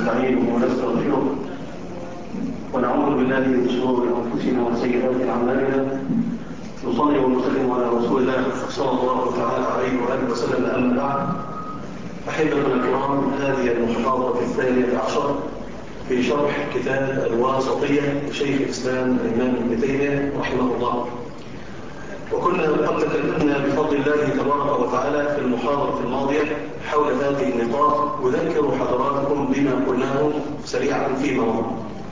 ونستعينه ونستغفره ونعوذ بالله من شرور انفسنا وسيئات اعمالنا. نصلي ونسلم على رسول الله صلى الله تعالى عليه واله وسلم. اما بعد، احبتنا الكرام، هذه المحاضره الثانيه عشر في شرح كتاب الواسطيه لشيخ الاسلام الامام ابن تيميه رحمه الله. وكنا قد تكلمنا بفضل الله تبارك وتعالى في المحاضرة الماضية حول هذه النقاط. أذكر حضراتكم بما قلناه سريعا فيما مضى.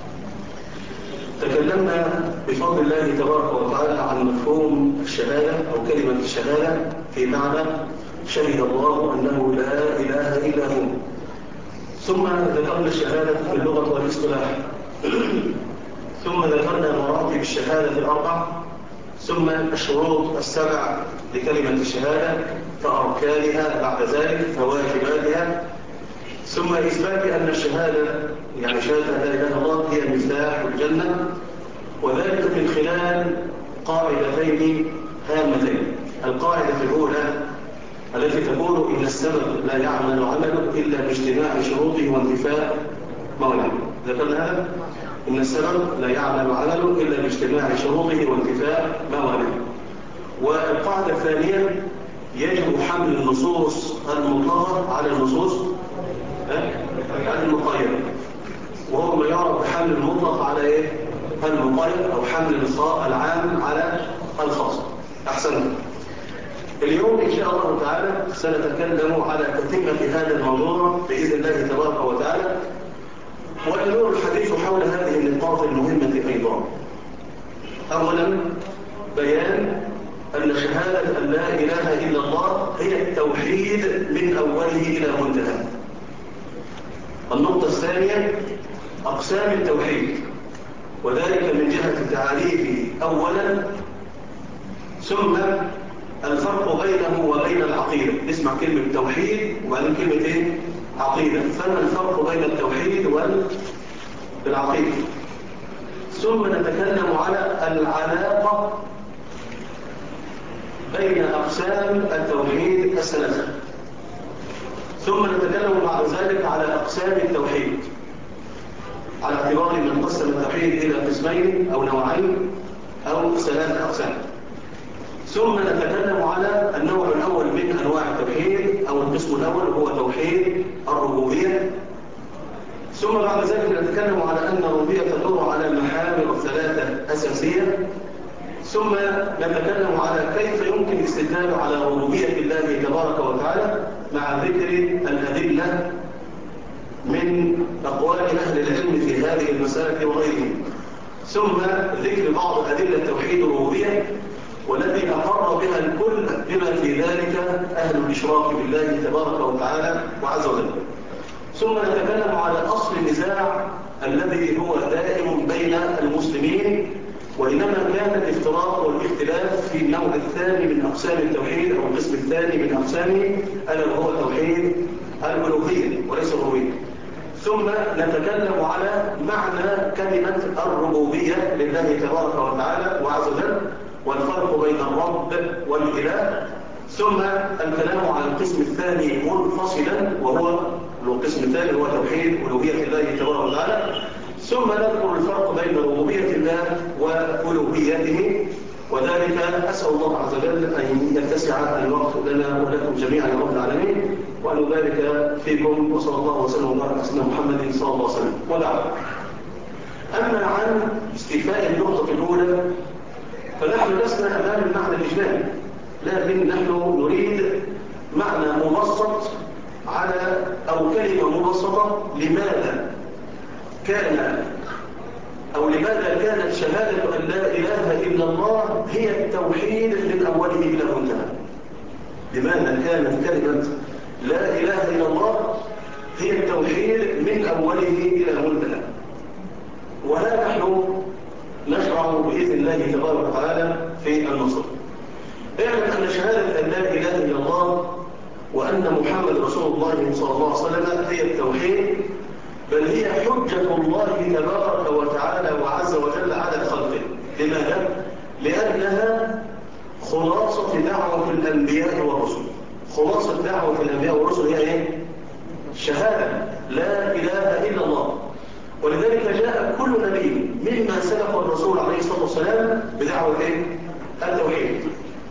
تكلمنا بفضل الله تبارك وتعالى عن مفهوم الشهادة أو كلمة الشهادة في معنى شهد الله أنه لا إله إلا هو. ثم ذكرنا الشهادة في اللغة والاصطلاح. ثم ذكرنا مراتب الشهادة الأربع، ثم الشروط السبع لكلمة الشهادة فأركانها، بعد ذلك فواجباتها، ثم إثبات أن الشهادة يعني شهادة لا إله إلا الله هي مفتاح الجنة، وذلك من خلال قاعدتين هامتين. القاعدة الأولى التي تقول إن السبب لا يعمل عمله إلا باجتماع شروطه وانتفاء موانعه. ذكرنا هذا، إن السبب لا يعمل عمله إلا باجتماع شروطه وانتفاء موانعه. والقاعدة الثانية يجب حمل النصوص المطلقة على النصوص المقيدة، وهو ما يعرف بحمل المطلق على إيه؟ المقيد، أو حمل العام على الخاص. أحسنت. اليوم إن شاء الله تعالى سنتكلم على تتمة هذا الموضوع بإذن الله تبارك وتعالى، ويدور الحديث حول هذه النقاط المهمة أيضا. أولا، بيان أن شهادة أن لا إله إلا الله هي التوحيد من أوله إلى منتهى. النقطة الثانية، أقسام التوحيد، وذلك من جهة تعريفه أولا، ثم الفرق بينه وبين العقيدة. اسمع كلمة توحيد وبعدين كلمة إيه؟ عقيدة. فما الفرق بين التوحيد والعقيدة؟ ثم نتكلم على العلاقة بين أقسام التوحيد الثلاثة، ثم نتكلم بعد ذلك على أقسام التوحيد على اعتبار من قسم التوحيد إلى قسمين أو نوعين أو ثلاثة أقسام. ثم نتكلم على النوع الأول من أنواع التوحيد أو القسم الأول هو توحيد الربوبية. ثم بعد ذلك نتكلم على أن الربوبية تدور على محاور ثلاثة أساسية. ثم نتكلم على كيف يمكن الاستدلال على ربوبية الله تبارك وتعالى مع ذكر الأدلة من أقوال أهل العلم في هذه المسألة وغيرهم. ثم ذكر بعض أدلة توحيد الربوبية والتي أقر بها الكل بما في ذلك أهل الإشراك بالله تبارك وتعالى وعز وجل. ثم نتكلم على أصل النزاع الذي هو دائم بين المسلمين، وإنما كان الافتراق والاختلاف في النوع الثاني من أقسام التوحيد أو القسم الثاني من أقسامه، ألا وهو توحيد الألوهية وليس الربوبية. ثم نتكلم على معنى كلمة الربوبية لله تبارك وتعالى وعز وجل، والفرق بين الرب والإله. ثم الكلام على القسم الثاني منفصلا، وهو القسم الثاني هو توحيد ألوهية الله تبارك وتعالى. ثم نذكر الفرق بين ربوبية الله وألوهيته، وذلك أسأل الله عز وجل أن يتسع الوقت لنا ولكم جميعا يا رب العالمين، وأن يبارك فيكم، وصلى الله وسلم وبارك على سيدنا محمد صلى الله عليه وسلم. وبعد، أما عن استيفاء النقطة الأولى فنحن لسنا أمام المعنى الإجمالي، لكن نحن نريد معنى مبسط على أو كلمة مبسطة. لماذا كانت شهادة أن لا إله إلا الله هي التوحيد من أوله إلى منتهى؟ لماذا كانت كلمة لا إله إلا الله هي التوحيد من أوله إلى منتهى؟ وها نحن نشرع بإذن الله تبارك وتعالى في النصر. اعلم أن شهادة أن لا إله إلا الله وأن محمد رسول الله صلى الله عليه وسلم هي التوحيد، بل هي حجة الله تبارك وتعالى وعز وجل على خلقه. لماذا؟ لأنها خلاصة دعوة الأنبياء والرسل. خلاصة دعوة الأنبياء والرسل هي إيه؟ شهادة لا إله إلا الله كل نبي مما سبق الرسول عليه الصلاة والسلام بدعوة التوحيد.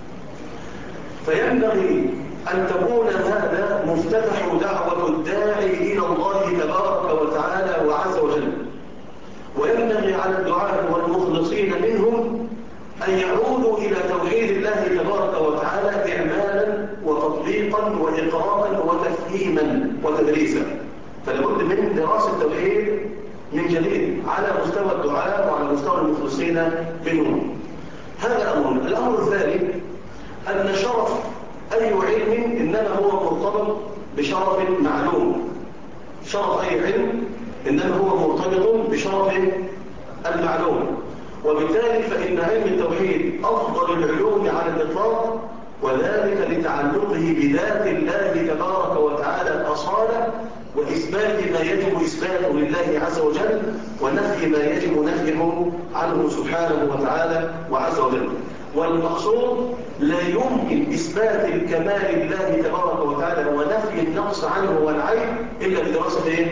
فينبغي أن تكون هذا مفتتح دعوة الداعي إلى الله تبارك وتعالى وعز وجل. وينبغي على الدعاة والمخلصين منهم أن يعودوا إلى توحيد الله تبارك وتعالى إعمالا وتطبيقا وإقرارا وتفهيما وتدريسا. فلابد من دراسة التوحيد من جديد على مستوى الدعاة وعلى مستوى المخلصين منهم. هذا أمر. الأمر الثاني أن شرف أي علم إنما هو مرتبط بشرف معلوم. شرف أي علم إنما هو مرتبط بشرف المعلوم، وبالتالي فإن علم التوحيد أفضل العلوم على الإطلاق، وذلك لتعلقه بذات الله تبارك وتعالى الأصالة، وإثبات ما يجب إثباته لله عز وجل، ونفي ما يجب نفيه عنه سبحانه وتعالى وعز وجل. والمقصود لا يمكن إثبات الكمال لله تبارك وتعالى ونفي النقص عنه والعيب إلا بدراسة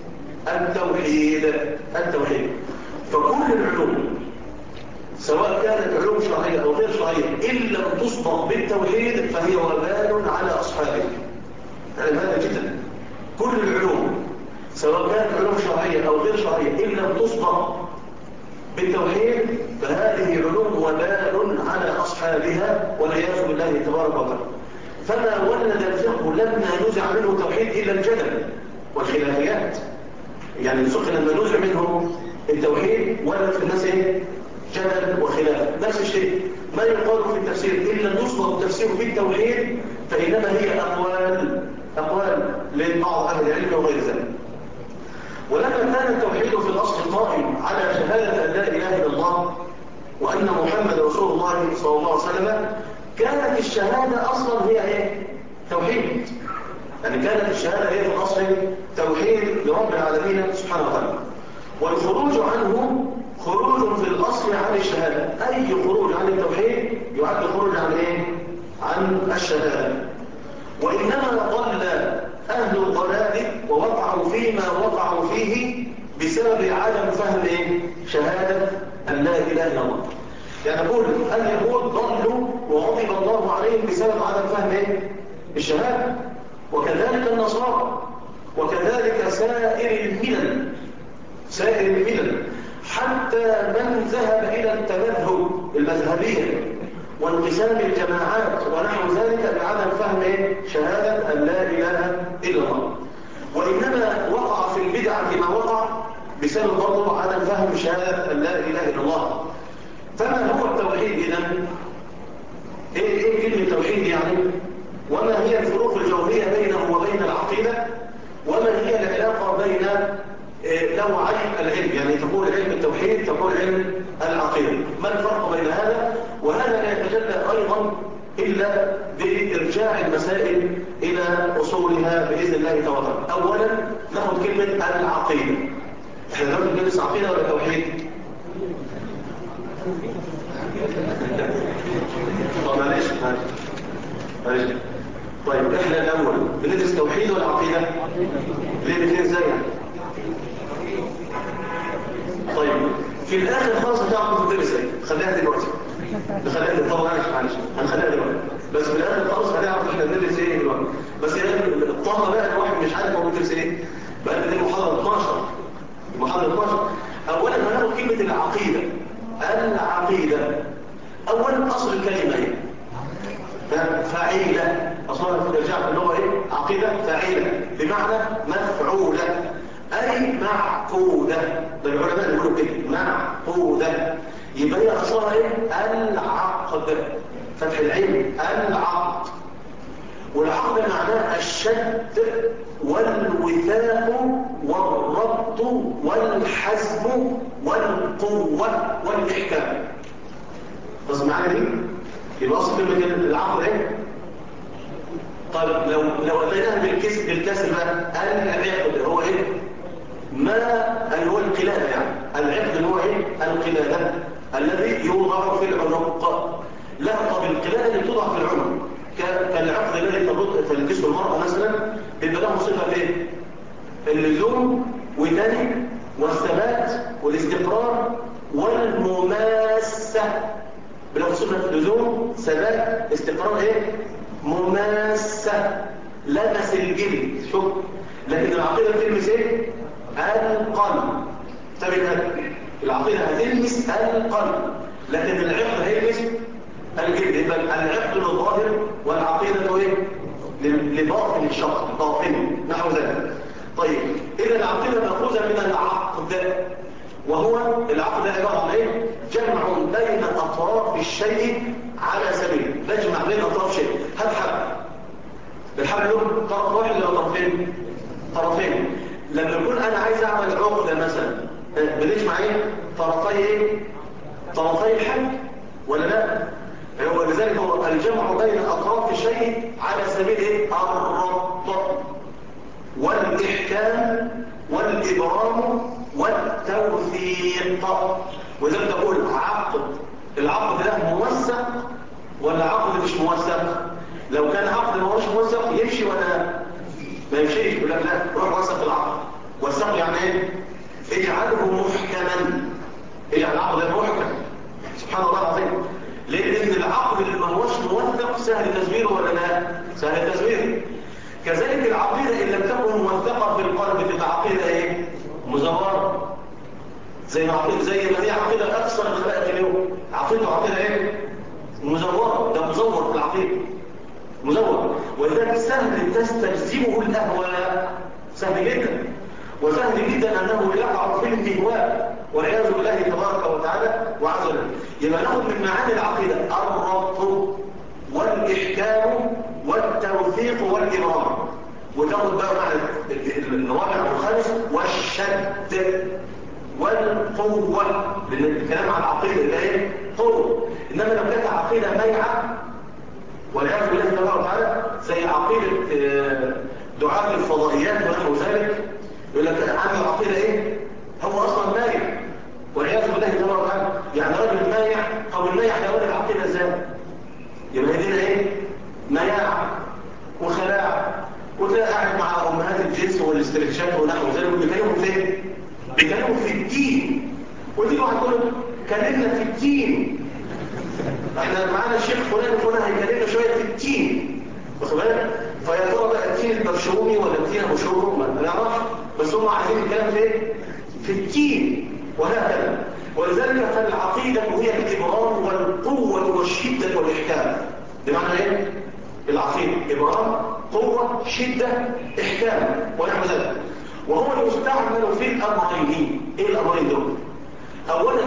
التوحيد. فكل العلوم سواء كانت علوم شرعية أو غير شرعية إن لم تصدق بالتوحيد فهي وبال على أصحابه. يعني هذا جدا. كل العلوم سواء كانت علوم شرعية أو غير شرعية إن لم تصدق بالتوحيد فهذه علوم وبال على أصحابها والعياذ بالله تبارك وتعالى. فما ولد الفقه لما نزع منه التوحيد إلا الجدل والخلافيات. يعني الفقه لما نزع منه التوحيد ولد في الناس جدل وخلاف. نفس الشيء ما يقال في التفسير إلا نصدر التفسير بالتوحيد فإنما هي أقوال لبعض أهل العلم وغير ذلك. ولما كان التوحيد في الأصل قائم على شهادة أن لا إله إلا الله وأن محمد رسول الله صلى الله عليه وسلم، كانت الشهادة أصلا هي توحيد. يعني كانت الشهادة هي في الأصل توحيد لرب العالمين سبحانه وتعالى. والخروج عنه خروج في الأصل عن الشهادة. أي خروج عن التوحيد يعد خروج عن الشهادة. وإنما ضل أهل الضلال ووقعوا فيما وقعوا فيه بسبب عدم فهم شهادة أن لا إله إلا الله. يعني نقول اليهود ضلوا وغضب الله عليهم بسبب عدم فهم الشهادة، وكذلك النصارى، وكذلك سائر الملل حتى من ذهب إلى التمذهب المذهبية وانقسام الجماعات ونحو ذلك بعدم فهم شهادة أن لا إله إلا الله. وإنما وقع في البدعة ما وقع بسبب برضه عدم فهم شهادة أن لا إله إلا الله. فما هو التوحيد إذن؟ إيه كلمة التوحيد يعني؟ وما هي الفروق الجوهرية بينه وبين العقيدة؟ وما هي العلاقة بين نوعي العلم؟ يعني تقول علم التوحيد تقول علم العقيدة. ما الفرق بين هذا؟ وهذا لا يتجلى أيضا إلا بإرجاع المسائل إلى أصولها بإذن الله تعالى. أولا نأخذ كلمة العقيدة. احنا نقول ندرس عقيدة ولا توحيد؟ طب معلش. طيب احنا الأول بندرس توحيد ولا عقيدة؟ ليه الاثنين زي؟ طيب في الآخر خلاص هتعرفوا تدرس خليها دلوقتي. طبعا معلش هنخليها دلوقتي. بس في الآخر خلاص هنعرف احنا بندرس ايه دلوقتي. بس يعني الطاقة بقى الواحد مش عارف هو بيدرس ايه. بقى دي محاضرة 12. أولا هناخد كلمة العقيدة. أولا أصل الكلمة هي فاعلة. أصلا ترجع في اللغة عقيدة فاعلة بمعنى مفعولة أي معقودة. ده العلماء يقولوا كده معقودة. يبقى هي أصلها العقد. فتح العين العقد. والعقد معناه الشد والوثاق والربط والحزم والقوة والإحكام. بس معنا دي يبقى أصل كلمة العقد طيب لو أتيناها بالكسر بقى العقد هو ما هو القلادة. يعني العقد هو القلادة الذي يوضع في العنق. لا طب القلادة اللي توضع في العنق كالعقد الذي تلبسه المرأة مثلا بيبقى له صفة اللزوم والثبات والاستقامة. بصفة لزوم ثبات استقرار ايه؟ مماسة، لمس الجلد. شوف، لكن العقيدة بتلمس ايه؟ القلب. ثابت، العقيدة هتلمس القلب، لكن العقد هيلمس الجلد. يبقى العقد للظاهر والعقيدة ايه؟ لباطن الشخص، باطنه، نحو ذلك. طيب، إذا العقيدة مأخوذة من العقد، وهو العقد عبارة عن ايه؟ جمع بين أطراف الشيء على سبيل، بجمع بين أطراف شيء. هات حبل، الحبل له طرف واحد ولا طرفين؟ طرفين. لما يكون أنا عايز أعمل عقدة مثلا، بنجمع ايه؟ طرفي ايه؟ طرفي الحبل ولا لا؟ هو لذلك هو الجمع بين أطراف الشيء على سبيل ايه؟ الربط والإحكام والإبرام والتوثيق. وإذا تقول عقد، العقد ده موثق ولا عقد مش موثق؟ لو كان عقد ما هوش موثق يمشي ولا ما يمشيش؟ يقول لك لا، روح وثق العقد. وثق يعني ايه؟ اجعله محكما، اجعل العقد ده محكم. سبحان الله العظيم. لأن العقد اللي ما هوش موثق سهل تزويره ولا لا؟ سهل تزويره. كذلك العقيدة إن لم تكن موثقة في القلب تبقى عقيدة ايه؟ مزورة. زي ما هي عقيدة أكثر غباء اليوم، عقيدة ايه؟ مزورة. ده مزور في العقيدة، مزور. ولذلك سهل تستجذبه الأهواء، سهل جدا. وسهل جدا أنه يقع في الإهواء والعياذ بالله تبارك وتعالى وعز وجل. يبقى ناخد من معاني العقيدة الربط والإحكام والتوثيق والإبرام، وتاخد بقى معنى الرابع والخامس والشد والقوة، لأن الكلام عن العقيدة ده ايه؟ قوة. إنما لو كانت عقيدة ميعة والعياذ بالله تبارك وتعالى، زي عقيدة دعاة الفضائيات ونحو ذلك، يقول لك عنده عقيدة ايه؟ هو أصلا مايع والعياذ بالله تبارك وتعالى. يعني راجل مايع، طب المايع ده يقول العقيدة ازاي؟ يبقى هدينا ايه؟ مياع وخلاع. وتلاقي قاعد مع أمهات الجنس والاسترتشات ونحو ذلك، بيكلموا فين؟ بيكلموا في الدين. ودي واحد يقول كلمنا في الدين، احنا معانا الشيخ فلان وفلان هيكلمنا شويه في الدين، واخد بالك؟ فيا ترى بقى الدين البرشومي ولا الدين ابو شوكو؟ ما نعرفش، بس هم عايزين الكلام في الدين وهكذا. ولذلك فالعقيده هي الابرام والقوه والشده والاحكام. بمعنى ايه؟ العقيده ابرام، قوه، شده، احكام ونحو ذلك. وهو المستعمل في الامرين. ايه الامرين دول؟ اولا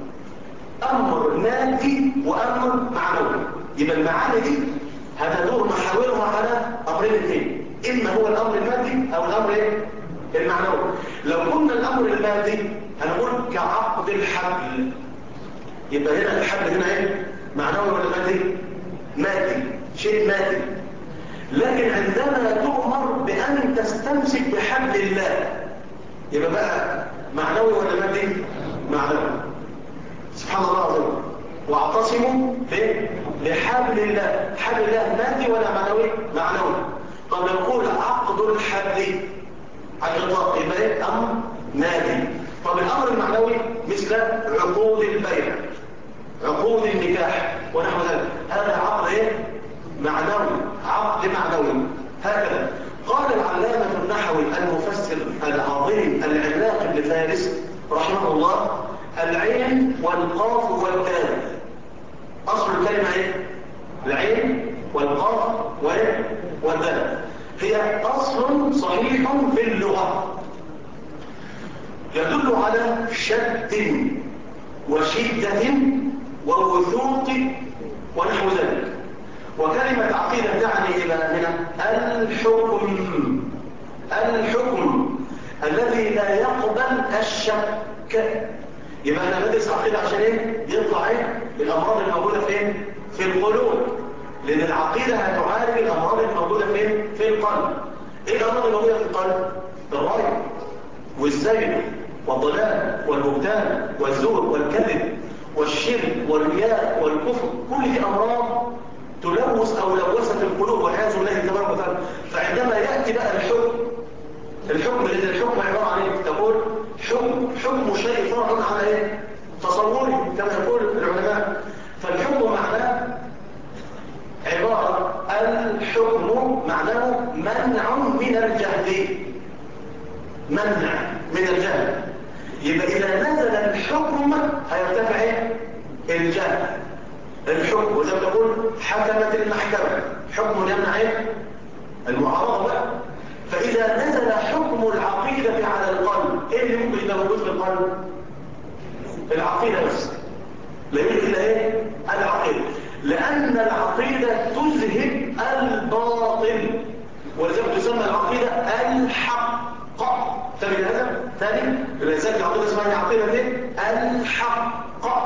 امر مادي وامر معنوي. يبقى المعاني دي هتدور محاورها على امرين اثنين، اما هو الامر المادي او الامر ايه؟ المعنوي. لو قلنا الامر المادي هنقول كعقد الحبل، يبقى هنا الحبل هنا ايه؟ معنوي ولا مادي؟ مادي، شيء مادي. لكن عندما تؤمر بان تستمسك بحبل الله يبقى بقى معنوي ولا مادي؟ معنوي. سبحان الله العظيم. واعتصموا بحبل الله. حبل الله مادي ولا معنوي؟ معنوي. طب نقول عقد الحبل على الإطلاق يبقى ايه؟ امر مادي. طب الامر المعنوي مثل عقود البيع، عقود النكاح ونحو ذلك، هذا عقد ايه؟ معنوي، عقد معنوي. هكذا قال العلامة النحوي المفسر العظيم العملاق ابن فارس رحمه الله: العين والقاف والدال. أصل الكلمة ايه؟ العين والقاف والدال هي أصل صحيح في اللغة يدل على شد وشدة ووثوق ونحو ذلك. وكلمة عقيدة تعني إلى هنا الحكم، الحكم الذي لا يقبل الشك. يبقى احنا ندرس عقيدة عشان ايه؟ يطلع ايه؟ الأمراض الموجودة فين؟ في القلوب. لأن العقيدة هتعالج الأمراض الموجودة فين؟ في القلب. ايه الأمراض الموجودة في القلب؟ الرأي والزيغ والضلال والبهتان والزور والكذب والشرك والرياء والكفر، كل دي أمراض تلوث أو لوثت القلوب والعياذ بالله تبارك وتعالى. فعندما يأتي بقى الحكم لأن الحكم عبارة عن ايه؟ تقول حكم شيء فرع على ايه؟ تصوري كما يقول العلماء. فالحكم معناه من الجهل، منع من الجهل. يبقى إذا نزل الحكم هيرتفع الجهل. الحكم وزي ما تقول حكمت المحكمة، حكم يمنع المعارضة بقى. فإذا نزل حكم العقيدة على القلب، ايه اللي ممكن يبقى موجود في القلب؟ العقيدة بس، لا يوجد إلا العقيدة، لأن العقيدة تذهب الباطل، ولذلك تسمى العقيدة الحق. تاني هذا ثاني الإنسان العقيدة اسمها عقيدة الحق.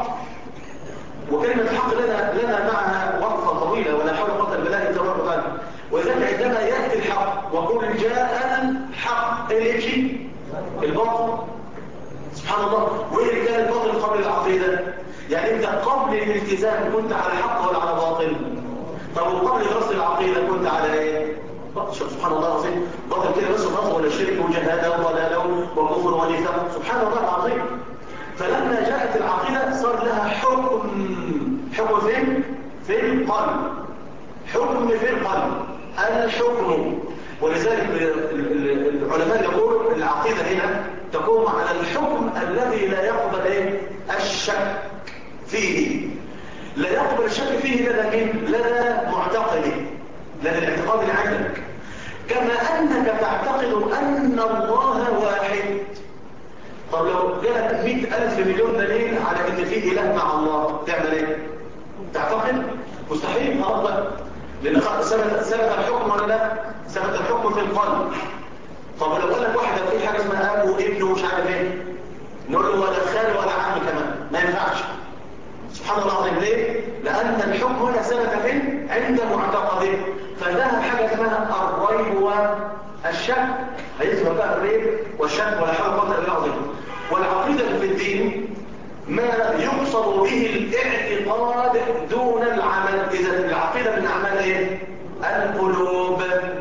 وكلمة الحق لنا معها وقفة طويلة، ولا حول ولا قوة إلا بالله تبارك وتعالى. ولذلك عندما يأتي الحق وقل جاء الحق، ايه اللي يمشي؟ الباطل. سبحان الله. وايه اللي كان الباطل قبل العقيدة؟ يعني انت قبل الالتزام كنت على حق ولا على باطل؟ طب وقبل دراسة العقيدة كنت على ايه؟ سبحان الله العظيم. باطل كده بس باطل، ولا شرك وجهاده وضلاله وكفر ونفاق، سبحان الله العظيم. فلما جاءت العقيدة صار لها حكم. حكم فين؟ في القلب. حكم في القلب، الحكم. ولذلك العلماء يقولوا العقيدة هنا تقوم على الحكم الذي لا يقبل الشك فيه. لا يقبل الشك فيه لدى مين؟ لدى معتقده، لدى الاعتقاد اللي عندك. كما أنك تعتقد أن الله واحد. طب لو جالك 100,000 مليون دليل على ان في اله مع الله، تعمل ايه؟ تعتقد؟ مستحيل. خلاص، لان ثبت الحكم ولا لا؟ ثبت الحكم في القلب. طب لو قال لك واحد في حاجه اسمها اب وابن ومش عارف ايه، نقول له ولا خال ولا عم كمان، ما ينفعش. سبحان الله العظيم. ليه؟ لان الحكم هنا ثبت فين؟ عند معتقده. فذهب حاجه اسمها الريب والشك، هيثبت بقى الريب والشك ولا حول ولا قوه الا بالله. والعقيدة في الدين ما يقصد به الاعتقاد دون العمل. إذا العقيدة من أعمال ايه؟ القلوب.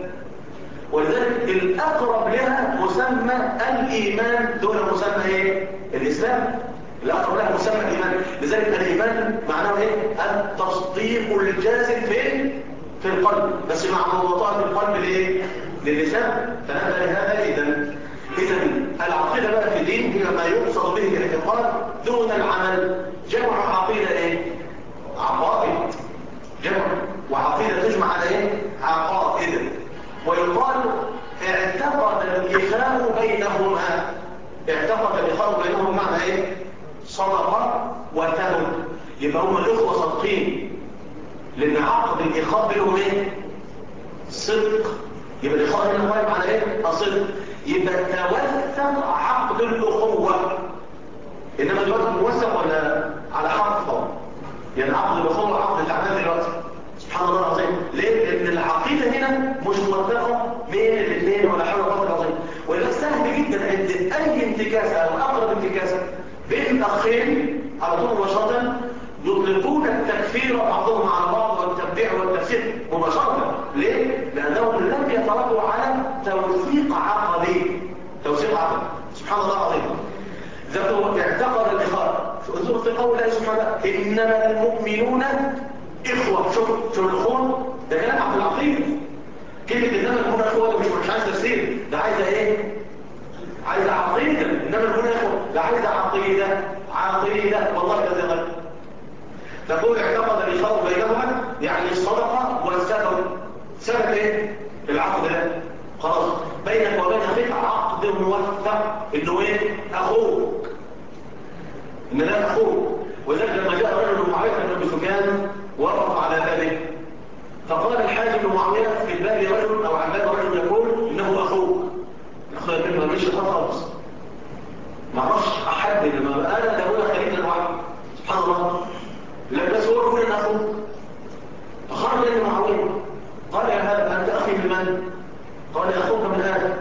ولذلك الأقرب لها مسمى الإيمان دون مسمى ايه؟ الإسلام. الأقرب لها مسمى الإيمان. لذلك الإيمان معناه ايه؟ التصديق الجازم في القلب، بس مع موضوعات القلب ليه؟ للسان. فنبدأ لهذا. إذا العقيدة بقى في الدين هي ما يقصد به الاعتقاد دون العمل. جمع عقيدة ايه؟ عقائد. جمع وعقيدة تجمع على ايه؟ عقائد. ويقال اعتقد الإخاء بينهما. اعتقد الإخاء بينهما معنى ايه؟ صدقة وتهد. يبقى هم الإخوة صدقين، لأن عقد الإخاء بينهم ايه؟ صدق. يبقى الإخاء هنا واجب على ايه؟ الصدق. يبقى توثق عقد الأخوة. إنما دلوقتي موثق ولا على حق طبعا؟ يعني عقد الأخوة عقد الأعمال دلوقتي. سبحان الله العظيم. ليه؟ لأن العقيدة هنا مش موثقة بين الاثنين ولا حول ولا قوة إلا بالله. وده سهل جدا عند أي انتكاسة أو أقرب انتكاسة بين أخين على طول مباشرة يطلقون التكفير بعضهم على بعض والتبديع والتفسير مباشرة. ليه؟ لأنهم لم يتركوا على توثيق عقدي. توثيق عقدي. سبحان الله العظيم. ذاته اعتقد الإخاء. انظروا في قول الله سبحانه: إنما المؤمنون إخوة. شوف الأخوة ده كلام عقد العقيدة. كلمة إنما المؤمنون إخوة ده مش عايز تفسير، ده عايزة إيه؟ عايزة عقيدة. إنما المؤمنون إخوة ده عايزة عقيدة. عقيدة والله لا زغل. تقول اعتقد الإخاء بينهما يعني الصدقة والسبب. سبب ايه؟ العقد ده. خلاص بينك وبين اخيك عقد موثق انه ايه؟ اخوك. ان ده اخوك. وذلك لما جاء رجل معاوية بن ابي سفيان وقف على بابه، فقال الحاج بن معاوية في الباب رجل او عن باب رجل يقول انه اخوك. اخويا كلمة مش خالص، ما اعرفش احد لما انا ده هو خليل الوحي. سبحان الله. لك بس هو يقول ان اخوك. فخرج ابن معاوية قال: يا هذا انت اخي بمن؟ قال: اخوك من هذا.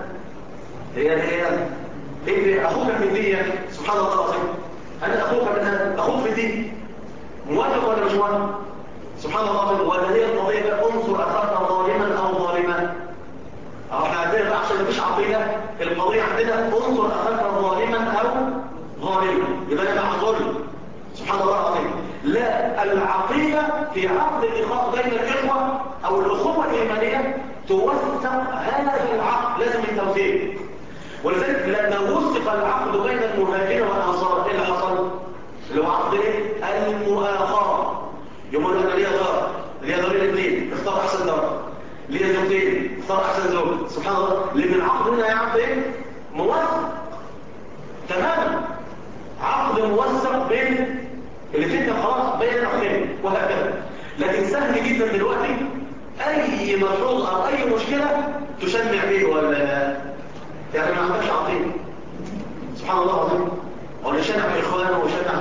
هي اخوك في الدين. سبحان الله العظيم. انا اخوك من هذا. اخوك في الدين موافق ولا مش موافق؟ سبحان الله العظيم. ولا هي القضيه بقى انصر اخاك ظالما او ظالما. احنا عندنا بقى عشان مفيش عقيده، القضيه عندنا انصر اخاك ظالما او ظالما، يبقى انا مع ظلم. سبحان الله العظيم. لا، العقيدة في عقد الإخاء بين الإخوة أو الأخوة الإيمانية توثق هذا العقد، لازم التوثيق. ولذلك لما وثق العقد بين المهاجرين والأنصار، ايه اللي حصل؟ اللي هو عقد ايه؟ المؤاخاة. يقول انا ليا دار، ليا دارين الاثنين، اختار احسن دار. ليا زوجتين، اختار احسن زوج. سبحان الله، اللي من العقد هنا يا عقد ايه؟ موثق تماما، عقد موثق بين الاثنين، خلاص بين الاخرين وهكذا. لكن سهل جدا دلوقتي اي مفروض او اي مشكله تشمع به ولا يعني ما عندكش عقيده. سبحان الله العظيم. ولا شنع باخوانه وشنع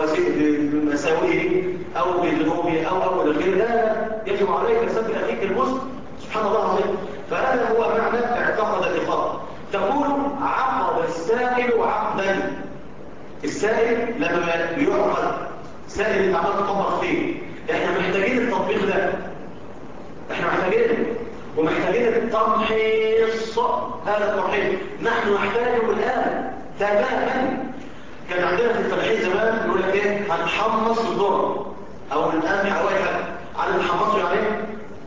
بمساوئه او بذنوبه او الغير، لا يجب عليك سب اخيك المسلم. سبحان الله العظيم. فهذا هو معنى اعتقد الاخاء. تقول عقد السائل عقدا. السائل لما يعقد سائل انت عمال تطبق فيه، احنا محتاجين التطبيق ده، احنا محتاجينه ومحتاجين التمحيص. هذا التمحيص نحن نحتاجه الان تماما. كان عندنا في الفلاحين زمان يقول لك ايه؟ هنحمص الذره او القمح او اي حاجه. عارف نحمصه يعني ايه؟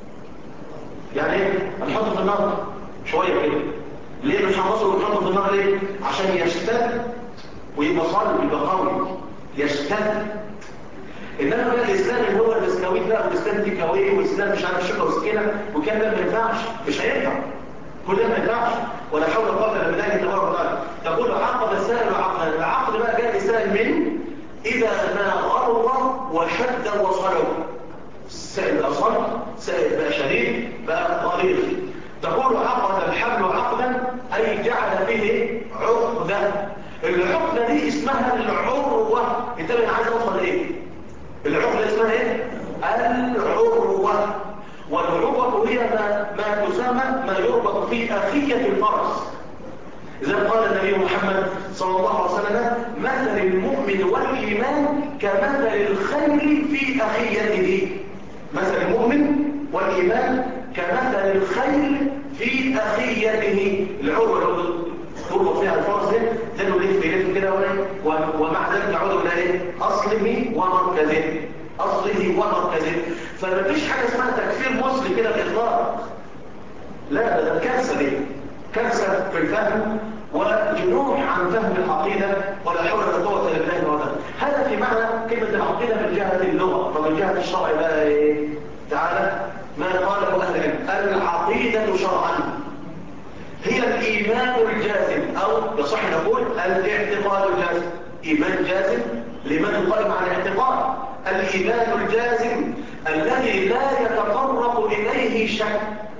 يعني ايه؟ هنحطه في النار شويه كده. ليه بنحمصه ونحطه في النار ليه؟ عشان يشتد ويبقى صلب، يبقى قوي، يشتد. انما بقى الاسلام اللي هو البسكويت بقى، والاسلام دي كويه، والاسلام مش عارف شوكه وسكينه وكان ده ما ينفعش، مش هينفع. كل ده ما ينفعش. ولا حول ولا قوه الا بالله تبارك وتعالى. تقول عقد السائل عقدا. العقد بقى جاء السائل من اذا ما غلظ وشد وصلب. السائل بقى صلب، سائل بقى شديد، بقى غليظ. تقول عقد الحبل عقدا اي جعل فيه عقده. العقده دي اسمها العروه. انت انا عايز اوصل ايه؟ العقده اسمها ايه؟ العروه. والعروه هي ما تسمى ما يربط في اخيه الفرس. إذا قال النبي محمد صلى الله عليه وسلم مثل المؤمن والإيمان كمثل الخيل في أخيته. مثل المؤمن والإيمان كمثل الخيل في أخيته. العروة تربط فيها الفرس لأنه ليه كده ومع ذلك يعود إلى إيه؟ أصله ومركزه. أصله ومركزه. فما فيش حاجة اسمها تكفير مسلم كده بإطلاق. لا، ده كارثة دي، كارثة في الفهم وجنوح عن فهم العقيدة. ولا حول ولا قوة إلا بالله العظيم. هذا في معنى كلمة العقيدة من جهة اللغة. ومن جهة الشرع بقى إيه؟ تعالى ما قاله أهل العلم. العقيدة شرعا هي الإيمان الجازم، أو يصح نقول الاعتقاد الجازم. إيمان جازم لمن قائم على الاعتقاد. الإيمان الجازم الذي لا يتطرق إليه شك.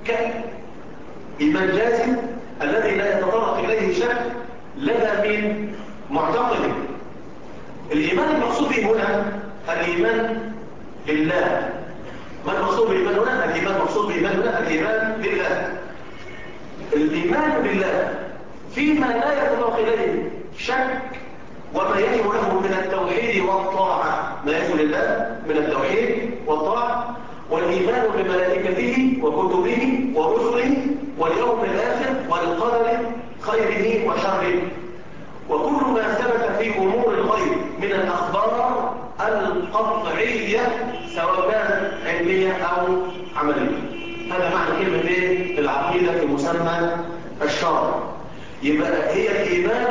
إيمان جازم الذي لا يتطرق إليه شك لدى من معتقد. الإيمان المقصود به هنا الإيمان بالله. ما المقصود بالإيمان هنا؟ الإيمان المقصود بالإيمان هنا الإيمان بالله. الإيمان بالله فيما لا يتطرق إليه شك وما يجب له من التوحيد والطاعة. ما يجب لله من التوحيد والطاعة. والإيمان بملائكته وكتبه ورسله واليوم الآخر والقدر خيره وشره. وكل ما ثبت في أمور الغيب من الأخبار القطعية سواء كانت علمية أو عملية. هذا معنى كلمة إيه؟ العقيدة في مسمى الشرع. يبقى هي الإيمان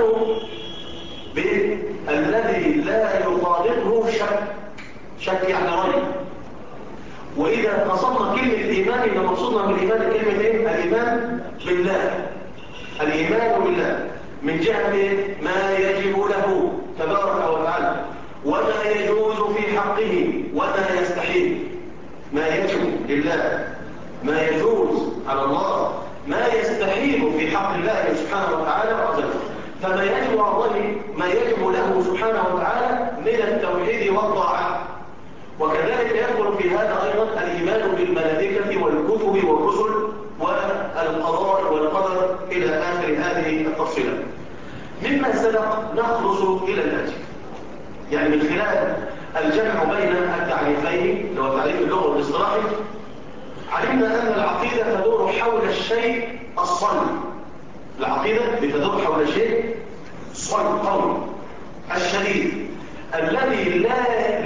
بالذي لا يطابقه شك. شك يعني ريب. وإذا قصدنا كلمة الإيمان إذا مقصودنا بالإيمان كلمة إيه؟ الإيمان بالله. الإيمان بالله من جهة ما يجب له تبارك وتعالى وما يجوز في حقه وما يستحيل. ما يجب لله، ما يجوز على الله، ما يستحيل في حق الله سبحانه وتعالى وعزله. فما يجب على الله ما يجب له سبحانه وتعالى من التوحيد والطاعة. وكذلك يدخل في هذا أيضا الإيمان بالملائكة والكتب والرسل والقضاء والقدر إلى آخر هذه التفصيلات. مما سبق نخلص إلى الآتي، يعني من خلال الجمع بين التعريفين اللي هو تعريف اللغة والاصطلاحي. علمنا أن العقيدة تدور حول الشيء الصلب. العقيدة بتدور حول الشيء صلب قوي الشديد الذي لا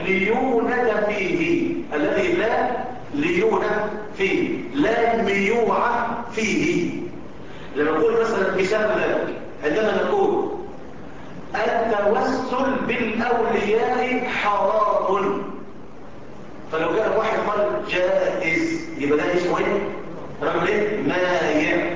ليونة فيه. الذي لا ليونة فيه، لا ميوعة مثال ذلك عندما نقول التوسل بالأولياء حرام، فلو جاء واحد قال جائز يبقى ده اسمه ايه؟ رجل ايه؟ مايع.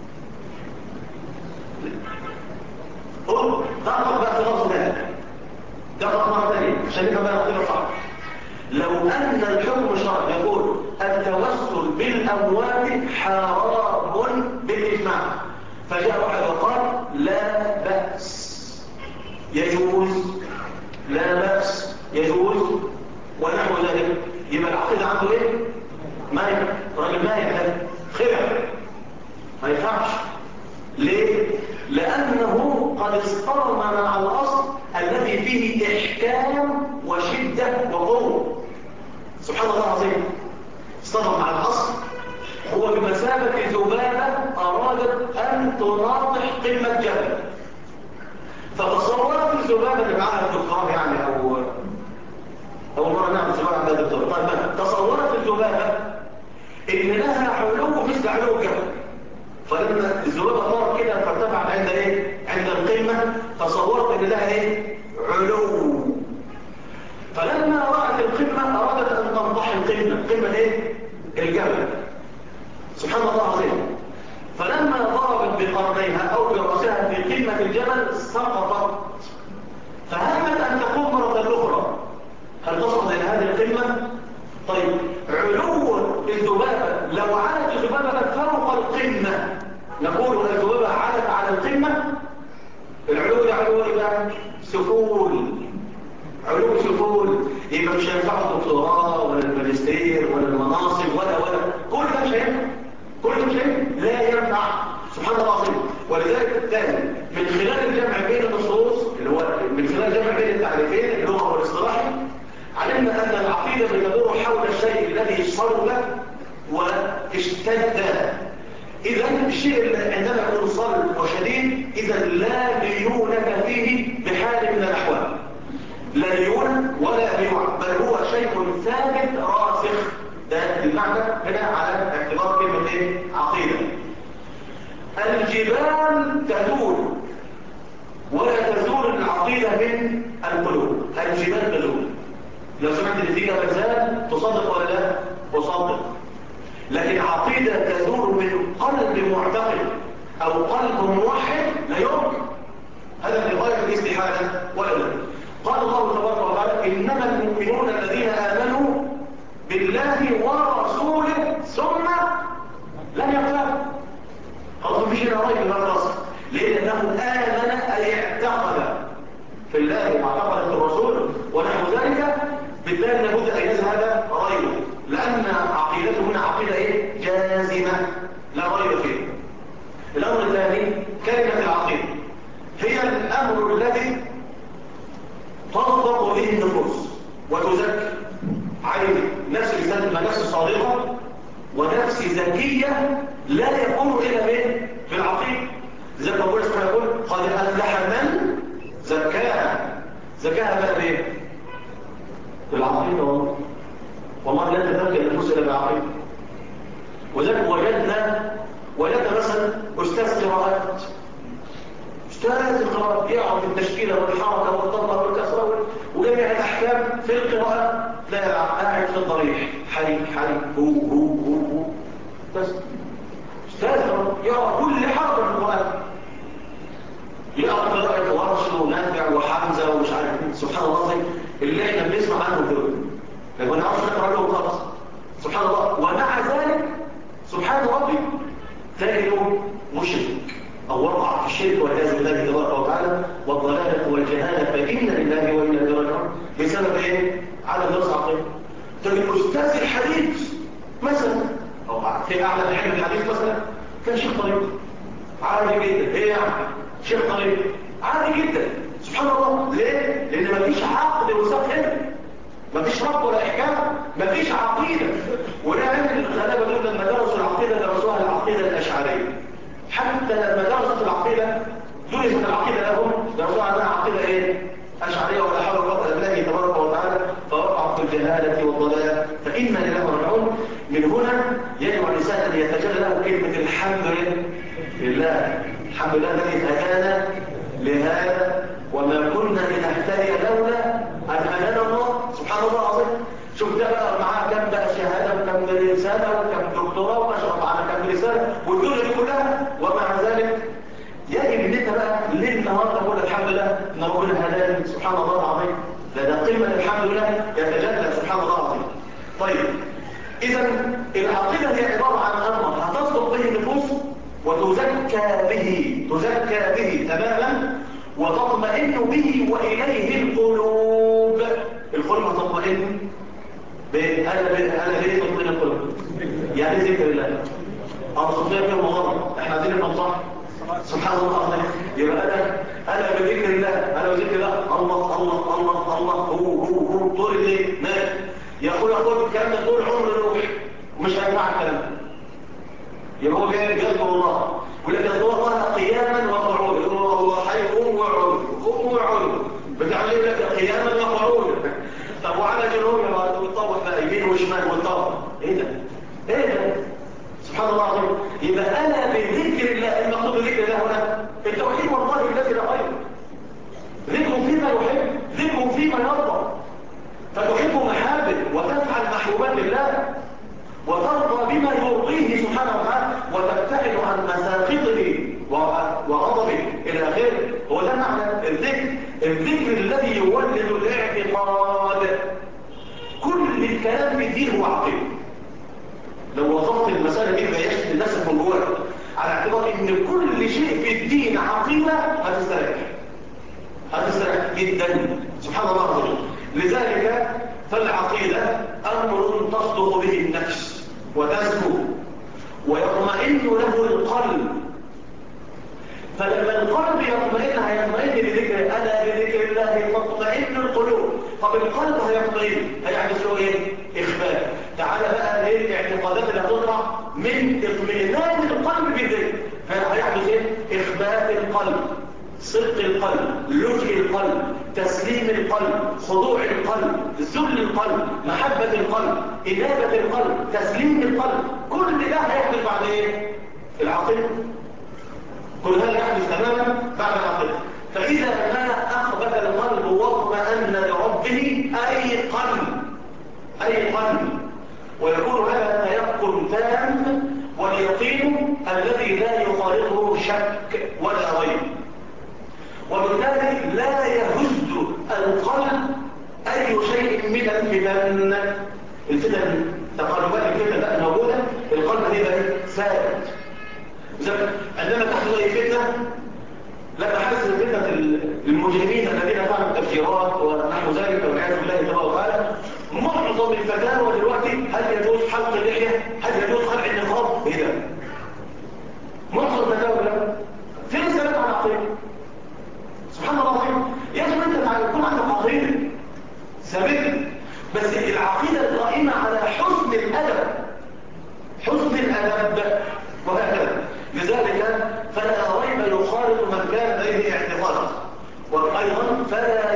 قل دقق بقى في لفظ مالك، دقق مرة ثانية عشان نفهم بقى نقطة صح. لو أن الحكم الشرعي يقول التوسل بالأموات حرام بالإجماع، فجاء واحد وقال لا بأس يجوز، لا بأس يجوز ونحو ذلك، يبقى العقيدة عنده ايه؟ مايع، راجل مايع ده خلع ما ينفعش. ليه؟ لأنه قد اصطدم مع الأصل الذي فيه إحكام وشدة وقوة. سبحان الله العظيم، اصطدم مع الأصل. هو بمثابة ذبابة أرادت أن تناطح قمة جبل، فتصورت الذبابة اللي معاها الدكتور يعني أول مرة نعمل ذبابة عندها الدكتور. طيب تصورت الذبابة إن لها علو مثل علو الجبل، فلما الذبابة طارت كده فارتفعت عند ايه؟ عند القمة، تصورت ان لها ايه؟ علو. فلما رأت القمة ارادت ان تنطح القمة، قمة ايه؟ الجبل. سبحان الله العظيم. فلما ضربت بقرنيها او برأسها في قمة الجبل سقطت، فهمت ان تقوم مرة اخرى. هل تصل الى هذه القمة؟ طيب علو الذبابة لو علت الذبابة فوق القمة نقول الذبابة علت على القمة، العلو ده علو يبقى سفول، علو سفول، يبقى مش هينفع الدكتوراه ولا الماجستير ولا المناصب ولا كل ده مش هينفع، كل ده مش هينفع، لا ينفع. سبحان الله العظيم. ولذلك الثاني من خلال الجمع بين النصوص اللي هو من خلال الجمع بين التعريفين اللغة والاصطلاحي علمنا أن العقيدة بتدور حول الشيء الذي صلب واشتد. إذا الشيء اللي عندما يكون صلب وشديد إذا لا ليونة فيه بحال من الأحوال، لا ليونة ولا ليونة، بل هو شيء ثابت راسخ. ده المعنى هنا على اعتبار كلمة ايه؟ عقيدة. الجبال تزول ولا تزول العقيدة من القلوب، الجبال تزول. لو سمعت ان في جبل زال تصدق ولا لا؟ تصدق. لكن عقيدة تزول من قلب معتقد او قلب موحد لا يمكن، هذا في غاية الاستحالة ولا لا. قال الله تبارك وتعالى انما المؤمنون الذين امنوا بالله ورسوله ثم لم يرتابوا. خلاص مفيش هنا ريب بقى خلاص. ليه؟ لانه امن اي اعتقد في الله واعتقد في الرسول ونحو ذلك، بالتالي لابد ان يذهب ريبه، لان عقيدته هنا عقيده ايه؟ جازمه لا ريب فيه. الامر الثاني كلمه العقيده هي الامر الذي تصدق به النفوس وتزكي. عايز نفس الانسان نفس صادقه ونفس ذكيه لا يكون الا به في العقيده. زي ما بقول سبحانه يقول قد افلح من زكاها. زكاها بقى بايه؟ بالعقيده. والله لا تزكي النفوس الا بالعقيده. وذلك وجدنا مثلا استاذ قراءات، استاذ القراءات يعرف التشكيله والحركه والضمه والكسره وجميع الاحكام في القراءه، لا قاعد في الضريح حي هو بس استاذ يعرف كل حركه في القران، يقرا قراءه ورش ونافع وحمزه ومش عارف. سبحان الله اللي احنا بنسمع عنه دول ما نعرفش نقرا له خالص. سبحان الله. ومع ذلك سبحان ربي تجده مشرك او وقع في الشرك والعياذ بالله تبارك وتعالى والضلاله والجهاله، فإن لله وإنا إليه راجعون بسبب ايه؟ عدم درس عقيده. تجد استاذ الحديث مثلا او في اعلى علم الحديث مثلا كان شيخ طريق عادي جدا. ايه يعني شيخ طريق عادي جدا. سبحان الله. ليه؟ لان مفيش عقد وثاق هنا، مفيش رب ولا احكام، مفيش عقيده. ولا علم الغلابه دول لما درسوا العقيده درسوها العقيده الاشعريه. حتى لما درسوا العقيده درست العقيده لهم درسوها عنها عقيده ايه؟ اشعريه ولا حول ولا قوه الا بالله تبارك وتعالى، فوقعوا في الجهاله والضلاله. فإنا لله راجعون. من هنا يجب على الانسان ان يتجلى له كلمه الحمد لله. الحمد لله الذي هدانا لهذا وما كنا لنهتدي لولا أن هدانا الله. سبحان الله العظيم. شوف ده بقى معاه كم بقى شهادة وكم رسالة وكم دكتوراه وأشرف على كم رسالة والدنيا دي كلها، ومع ذلك يجب ان انت بقى ليل نهار تقول الحمد لله ان ربنا هداني. سبحان الله العظيم. ده قمة الحمد لله يتجلى. سبحان الله العظيم. طيب اذا العقيدة هي عبارة عن امر هتصدق به النفوس تزكى به تماما وتطمئن به واليه القلوب. القلوب هتطمئن انا ليه تطمئن القلوب؟ يعني ذكر الله. صوفيا فيهم غلط، احنا عايزين ننصح. سبحان الله العظيم. يبقى انا بذكر الله، انا بذكر الله الله الله الله الله هو طول الليل مات. يقول الكلام ده طول عمر الروح ومش هينفع الكلام ده. يبقى هو جاي يذكر الله ولكن يذكر الله قياما وقعودا. الله حي قوم وقعود بتعمل لك قياما وقعودا. طب وعلى جنوبه وتطوح بقى يمين وشمال والطرف. ايه ده؟ سبحان الله العظيم. يبقى انا بذكر الله. المقصود بذكر الله هنا التوحيد والله الذي لا غيره. ذكر فيما يحب، ذكر فيما يرضى. فتحب محابب وتفعل محبوبات الله وترضى بما يرضيه سبحانه وتعالى وتبتعد عن مساخطه وغضبه الى اخره. هو ده معنى الذكر الذي يولد الاعتقاد. كل الكلام في الدين هو عقيده. لو وظفت المسألة دي بيشت الناس من جواك على اعتبار ان كل شيء في الدين عقيدة هتستريح جدا. سبحان الله العظيم. لذلك فالعقيدة أمر تصدق به النفس وتزكو ويطمئن له القلب. فلما القلب يطمئن هيطمئن بذكر ألا بذكر الله تطمئن القلوب. طب القلب هيطمئن هيحدث له ايه؟ إخبار. تعالى بقى ايه الاعتقادات اللي هتطلع من اطمئنان القلب بالذكر. فهيحدث ايه؟ إخبار القلب، صدق القلب، لجء القلب، تسليم القلب، خضوع القلب، ذل القلب، محبة القلب، إنابة القلب، تسليم القلب. كل ده هيحدث بعد ايه؟ العقيدة. كل هذا يحدث تماما بعد العقيدة. فإذا ما أخبت القلب واطمأن لربه أي قلب ويكون هذا تيقن تام واليقين الذي لا يخالطه شك ولا ريب. وبالتالي لا يهز القلب أي شيء من الفتن تقلبات الفتن بقى موجودة. القلب هيبقى ثابت. عندما تحصل أي فتنة لا تحس فتنة المجرمين الذين فعلوا التفجيرات ونحو ذلك والعياذ بالله تبارك وتعالى. معظم الفتاوى دلوقتي هل يجوز حلق اللحية؟ هل يجوز خلع النقاب؟ ايه ده؟ معظم الفتاوى ده في رسالات عن عقيدة. سبحان الله العظيم. يجب انت يكون عندك عقيدة ثابتة، بس العقيدة القائمة على حسن الأدب وهكذا. لذلك فلا ريب يخالط من كان لديه اعتقاد. وأيضا فلا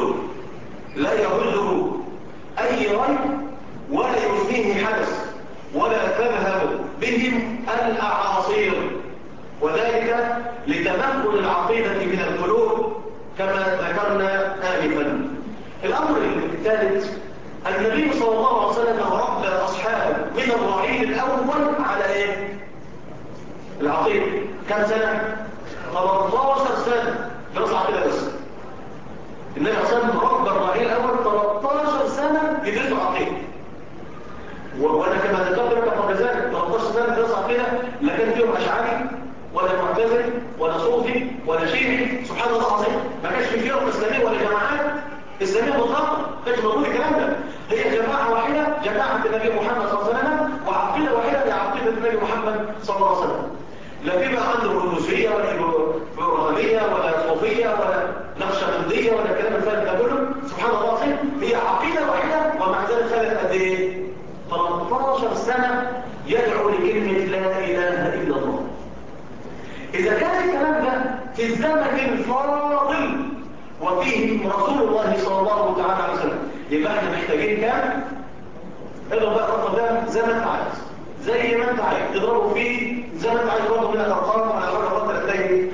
يهزه أي ريب ولا يثنيه حدث ولا تذهب بهم الأعاصير. وذلك لتمكن العقيدة من القلوب كما ذكرنا آنفا. الأمر الثالث النبي صلى الله عليه وسلم ربى أصحابه من الرعيل الأول على إيه؟ العقيدة. كم سنة؟ 13 سنة درس عقيدة بس. النبي صلى الله عليه وسلم ربى الرعيل الأول 13 سنة يدرسوا عقيدة. وأنا كما ذكرت لك قبل ذلك 13 سنة درس عقيدة لا كان فيهم أشعري ولا معتزل ولا صوفي ولا شيعي. سبحان الله العظيم. ما كانش في فرق إسلامية ولا جماعات إسلامية مطلقة. ما كانش موجود الكلام ده. هي جماعة واحدة، جماعة النبي محمد صلى الله عليه وسلم، وعقيدة واحدة هي عقيدة النبي محمد صلى الله عليه وسلم. لا في بقى عنده هندوسية ولا إبراهيمية ولا صوفية ولا نقشبندية ولا كلام الفارغ ده كله. سبحان الله العظيم. هي عقيدة واحدة ومع ذلك خلت قد إيه؟ 13 سنة يدعو لكلمة لا إله إلا الله. إذا كان الكلام ده في الزمن الفاضل وفيه رسول الله صلى الله تعالى عليه وسلم يبقى احنا محتاجين كام؟ اضرب بقى الرقم ده زي ما انت عايز، زي ما انت عايز تضربه فيه زي ما انت عايز. برضه من الارقام على الرقم 3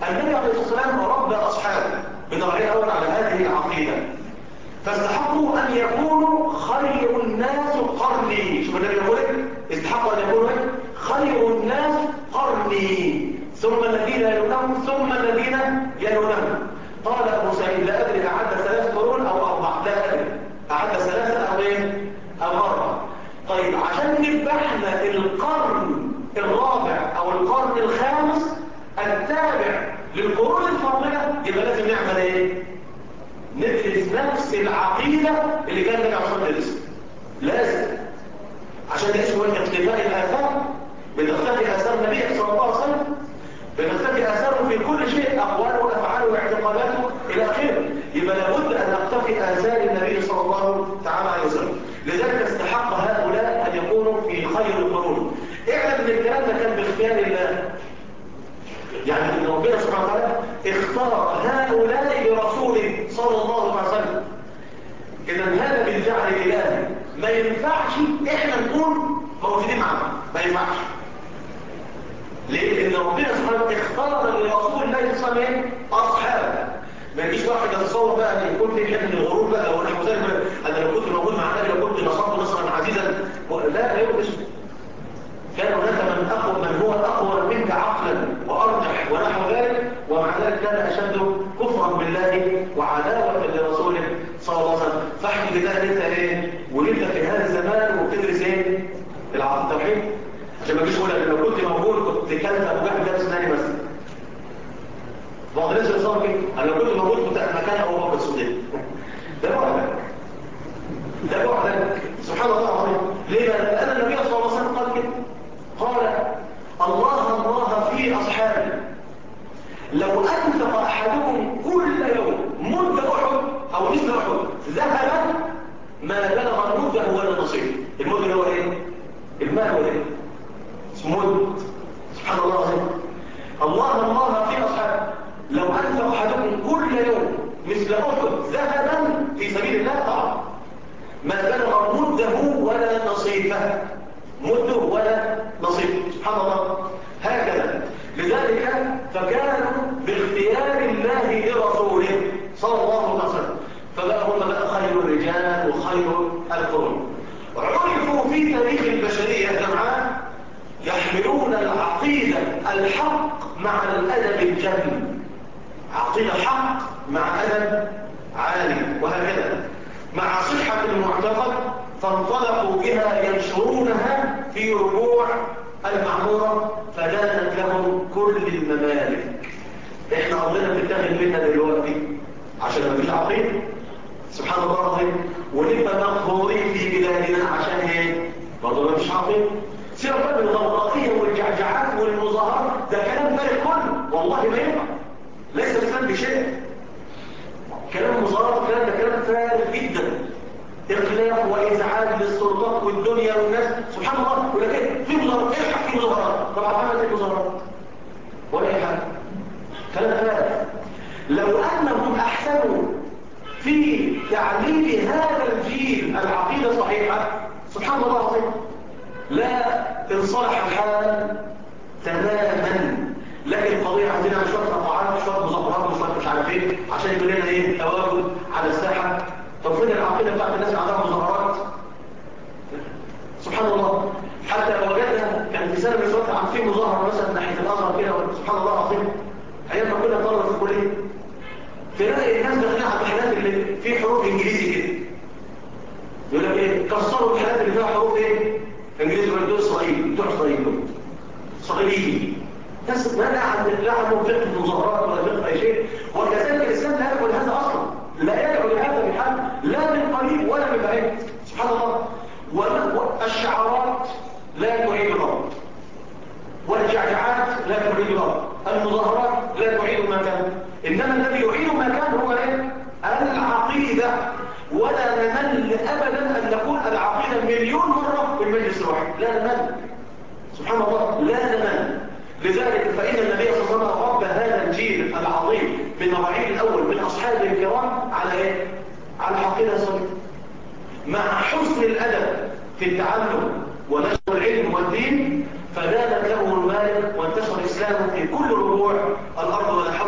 النبي عليه الصلاة والسلام ربى أصحابه بنوعين أول على هذه العقيدة، فاستحقوا أن يكونوا خير الناس قرني. شوف النبي يقول استحقوا أن يكونوا خير الناس قرني، ثم الذين يلونهم ثم الذين يلونهم. قال أبو سعيد لا أدري أعد 3 قرون أو 4، لا أدري أعد 3 أو إيه أو 4. طيب عشان نبقى احنا القرن الرابع أو القرن الخامس التابع للقرون الفاضلة، يبقى لازم نعمل إيه؟ ندرس نفس العقيدة اللي كان النبي عليه الصلاة والسلام لازم، عشان نعيش هو اختفاء الآثار، بتختفي آثار النبي صلى الله عليه وسلم، بتختفي آثاره في كل شيء، أقواله وأفعاله واعتقاداته إلى آخره. يبقى لابد أن نقتفي آثار النبي صلى الله تعالى عليه وسلم. لذلك استحق هؤلاء أن يكونوا في خير القرون. اعلم ان الكلام ده كان باختيار الله، يعني ان ربنا سبحانه وتعالى اختار هؤلاء لرسوله صلى الله عليه وسلم. اذا هذا بالجعل الالهي، ما ينفعش احنا نكون موجودين معنا، ما ينفعش. ليه؟ لان ربنا سبحانه وتعالى اختار لرسول الله صلى الله عليه وسلم اصحابه. ما يجيش واحد يتصور بقى ان يكون في حته الغرور بقى او نحو ذلك، انا لو كنت موجود مع النبي لو كنت نصرت نصرا عزيزا، لا يوجد. كان هناك من هو أقوى منك عقلا وأرجح ونحو ذلك، ومع ذلك كان أشد كفرا بالله وعداوة لرسوله صلى الله عليه وسلم. فاحكي بالله أنت إيه ولدت في هذا الزمان وبتدرس إيه التوحيد، عشان ما تجيش تقول لو كنت موجود كنت كلت أبو جهل ده بسناني مثلا. بعض الناس يصور كده، أنا لو كنت موجود كنت مكان أبو بكر الصديق. ده بعدك، ده بعدك سبحان الله العظيم. ليه؟ لأن النبي صلى الله عليه وسلم قال كده، قال الله في أصحابي لو أنفق أحدكم كل يوم مد أحد أو مثل أحد ذهبا ما بلغ مده ولا نصيب. المد اللي هو إيه؟ المال هو إيه؟ اسمه مد. سبحان الله العظيم. الله في أصحابي لو أنفق أحدكم كل يوم مثل أحد ذهبا في سبيل الله طبعا ما بلغ مده ولا نصيبه، مده ولا نصيب. سبحان الله. هكذا لذلك فكانوا باختيار الله لرسوله صلى الله عليه وسلم، فبقى هم بقى خير الرجال وخير القرون. عرفوا في تاريخ البشرية جمعاء يحملون العقيدة الحق مع الأدب الجم، عقيدة حق مع أدب عالي، وهكذا مع صحة المعتقد فانطلقوا بها ينشرونها في ربوع المعمورة فدانت لهم كل الممالك. احنا عمرنا بنتاخد منها دلوقتي عشان ما فيش عقيدة. سبحان الله العظيم. ونبقى مقهورين في بلادنا عشان ايه؟ برضه ما فيش عقيدة. سيبك بقى من الغلطية والجعجعات والمظاهرات، ده كلام فارغ كله، والله ما ينفع. ليس الإسلام بشيء. كلام مظاهرات الكلام ده كلام فارغ جدا، إخلاف وإزعاج للسلطات والدنيا والناس. سبحان الله. ولكن في مظاهرات، إيه الحق في مظاهرات؟ طبعا عملت ايه مظاهرات ولا أي حاجة، كلام فارغ. لو أنهم أحسنوا في تعليم هذا الجيل العقيدة صحيحة، سبحان الله العظيم، لا انصلح الحال تماما. لكن القضية عندنا شوية قطاعات، شوية مظاهرات، شوية مش عارف ايه، عشان يقول لنا ايه تواجد على الساحة. طب فين العقيدة بتاعت الناس اللي عندها مظاهرات؟ سبحان الله. حتى لو وجدنا كان في سنة من الوقت عارفين مظاهرة مثلا ناحية الأزهر كده، سبحان الله العظيم، أيام ما كنا طلبة في الكلية تلاقي الناس داخلين على الامتحانات اللي فيه حروف إنجليزي كده، يقول لك ايه كسروا الامتحانات اللي فيها حروف ايه إنجليزي، ولا إسرائيل بتوع إسرائيل إسرائيليين. ناس ما لا عندهم فقه المظاهرات ولا فقه أي شيء. وكذلك الإسلام لا يدعو لهذا أصلا، لا يدعو لهذا بحال، لا من قريب ولا من بعيد. سبحان الله. والشعارات لا تعيد الأرض، والجعجعات لا تعيد الأرض، المظاهرات لا تعيد ما كان، إنما الذي يعيد ما كان هو إيه؟ العقيدة. ولا نمل أبدا أن نقول العقيدة مليون مرة في المجلس الواحد، لا نمل. سبحان الله، لا نمل. لذلك فإن النبي صلى الله عليه وسلم ربى هذا الجيل العظيم من الرعيل الأول من أصحابه الكرام على إيه؟ على عقيدة صلية، مع حسن الأدب في التعلم ونشر العلم والدين، فدانت لهم المال وانتشر الإسلام في كل ربوع الأرض. ولا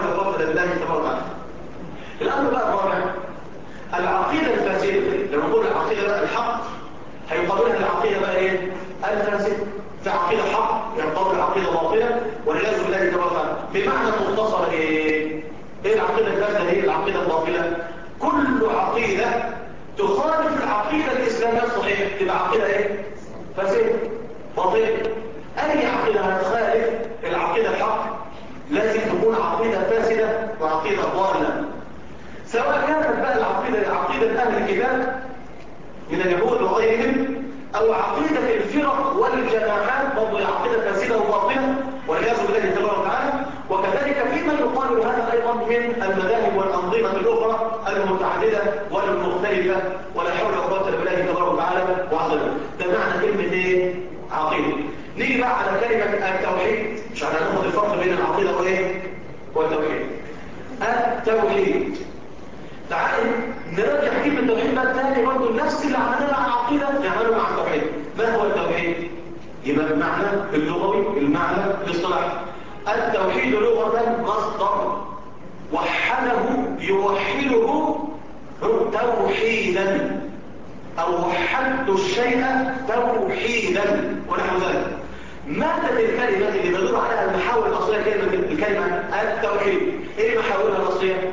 تبارك وتعالى. الأمر بقى الرابع، العقيدة الفاسدة. لما نقول العقيدة بقى الحق هيقابلها العقيدة بقى ايه؟ الفاسدة. في عقيدة حق يقابل العقيدة باطلة والعياذ بالله تبارك وتعالى. بمعنى مختصر ايه؟ ايه العقيدة الفاسدة؟ هي العقيدة الباطلة. كل عقيدة تخالف العقيدة الإسلامية الصحيحة تبقى عقيدة ايه؟ فاسدة باطلة. أي عقيدة هتخالف العقيدة الحق لازم تكون عقيدة فاسدة وعقيدة ضالة. سواء كانت بقى العقيدة عقيدة أهل الكتاب من اليهود وغيرهم، أو عقيدة الفرق والجماعات برضه عقيدة فاسدة وباطلة والعياذ بالله تبارك وتعالى. وكذلك فيما يقال هذا أيضا من المذاهب والأنظمة الأخرى المتعددة والمختلفة، ولا حول ولا قوة إلا بالله تبارك وتعالى وعظيم. ده معنى كلمة إيه؟ عقيدة. نيجي بقى على كلمة التوحيد، مش هناخد الفرق بين العقيدة وإيه؟ والتوحيد. التوحيد. تعالوا نراجع كلمة التوحيد بقى تاني برضه نفس اللي عملناه مع العقيدة نعمله مع التوحيد. ما هو التوحيد؟ يبقى المعنى اللغوي، المعنى الاصطلاحي. التوحيد لغة مصدر وحده يوحده توحيدا، أو وحدت الشيء توحيدا ونحو ذلك. مادة الكلمة اللي بدور عليها المحاور الأصلية الكلمة التوحيد. إيه محاورها الأصلية؟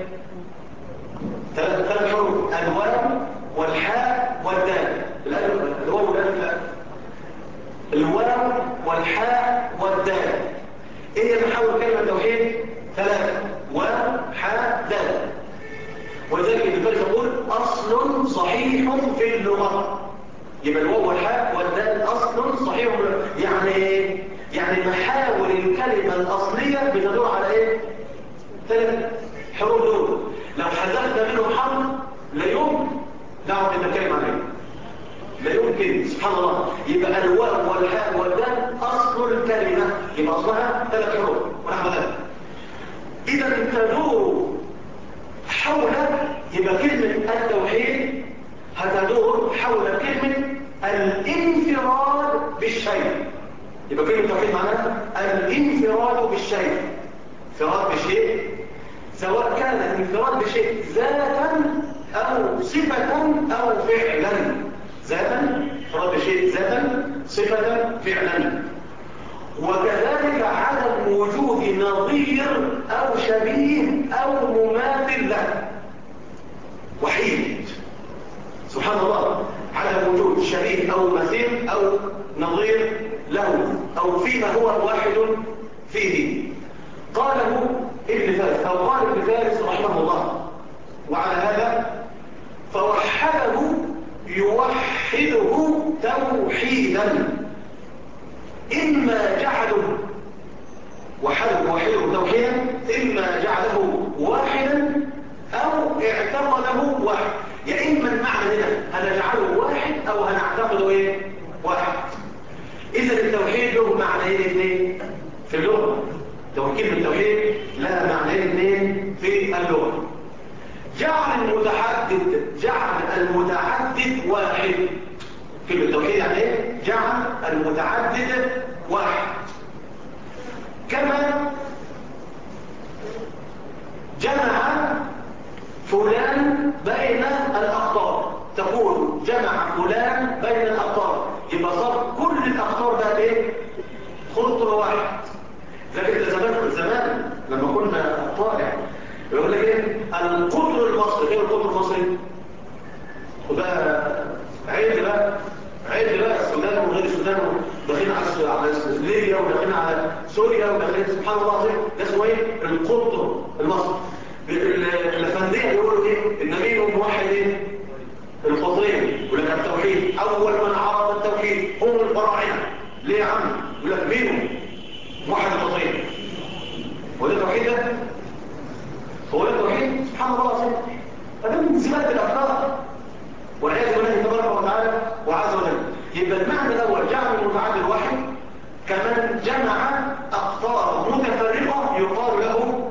ثلاث حروف: الواو والحاء والدال. الواو والالف لا، الواو والحاء والدال. ايه هي محاور كلمه التوحيد؟ ثلاثه: واو حاء دال. ولذلك ابن فارس يقول اصل صحيح في اللغه. يبقى الواو والحاء والدال اصل صحيح في اللغه. يعني ايه؟ يعني محاور الكلمه الاصليه بتدور على ايه؟ ثلاث حروف دول. لو حذفنا منهم حرف لا يمكن نعرف نتكلم عليه، لا يمكن. سبحان الله. يبقى الواو والحاء والدال اصل الكلمه، يبقى اصلها ثلاث حروف ونحو ذلك. اذا تدور حول، يبقى كلمه التوحيد هتدور حول كلمه الانفراد بالشيء. يبقى كلمه التوحيد معناها الانفراد بالشيء. انفراد بشيء، سواء كان الانفراد بشيء ذاتا أو صفة أو فعلا. ذاتا، انفراد بشيء ذاتا، صفة، فعلا. وكذلك عدم وجود نظير أو شبيه أو مماثل له، وحيد. سبحان الله. عدم وجود شبيه أو مثيل أو نظير له، أو فيما هو واحد فيه. قاله ابن فارس، أو قال ابن فارس رحمه الله. وعلى هذا فوحده يوحده توحيدا، إما جعله وحده توحيدا، إما جعله واحدا أو اعتقده واحد. يا إما المعنى هنا هنجعله واحد أو هنعتقده إيه؟ واحد. إذا التوحيد له معنيين اثنين في اللغة. كلمة التوحيد لها معنيين اثنين في اللغة. جعل المتعدد واحد. كلمة التوحيد يعني ايه؟ جعل المتعدد واحد. كما جمع فلان بين الأقطار. تقول جمع فلان بين الأقطار، يبقى صار كل الأقطار ده ايه؟ خطر واحد. لكن زمان لما كنا طالع يقول لك ايه؟ القطر المصري. ايه القطر المصري؟ وده عيد بقى السودان وغير السودان، وداخلين على ليبيا وداخلين على سوريا وداخلين. سبحان الله العظيم. ده اسمه ايه؟ القطر المصري. الافنديه يقولوا ايه؟ النبي موحد ايه؟ القطرين. يقول لك التوحيد اول من عرض التوحيد هم الفراعنه. ليه يا عم؟ يقول لك مين موحد القطرين؟ هو ده التوحيد ده؟ هو ده التوحيد؟ سبحان الله العظيم. هذا من زباله الافكار والعياذ بالله تبارك وتعالى وعز وجل. يبقى المعنى الاول جعل المتعدد واحد، كمان جمع اقطار متفرقه يقال له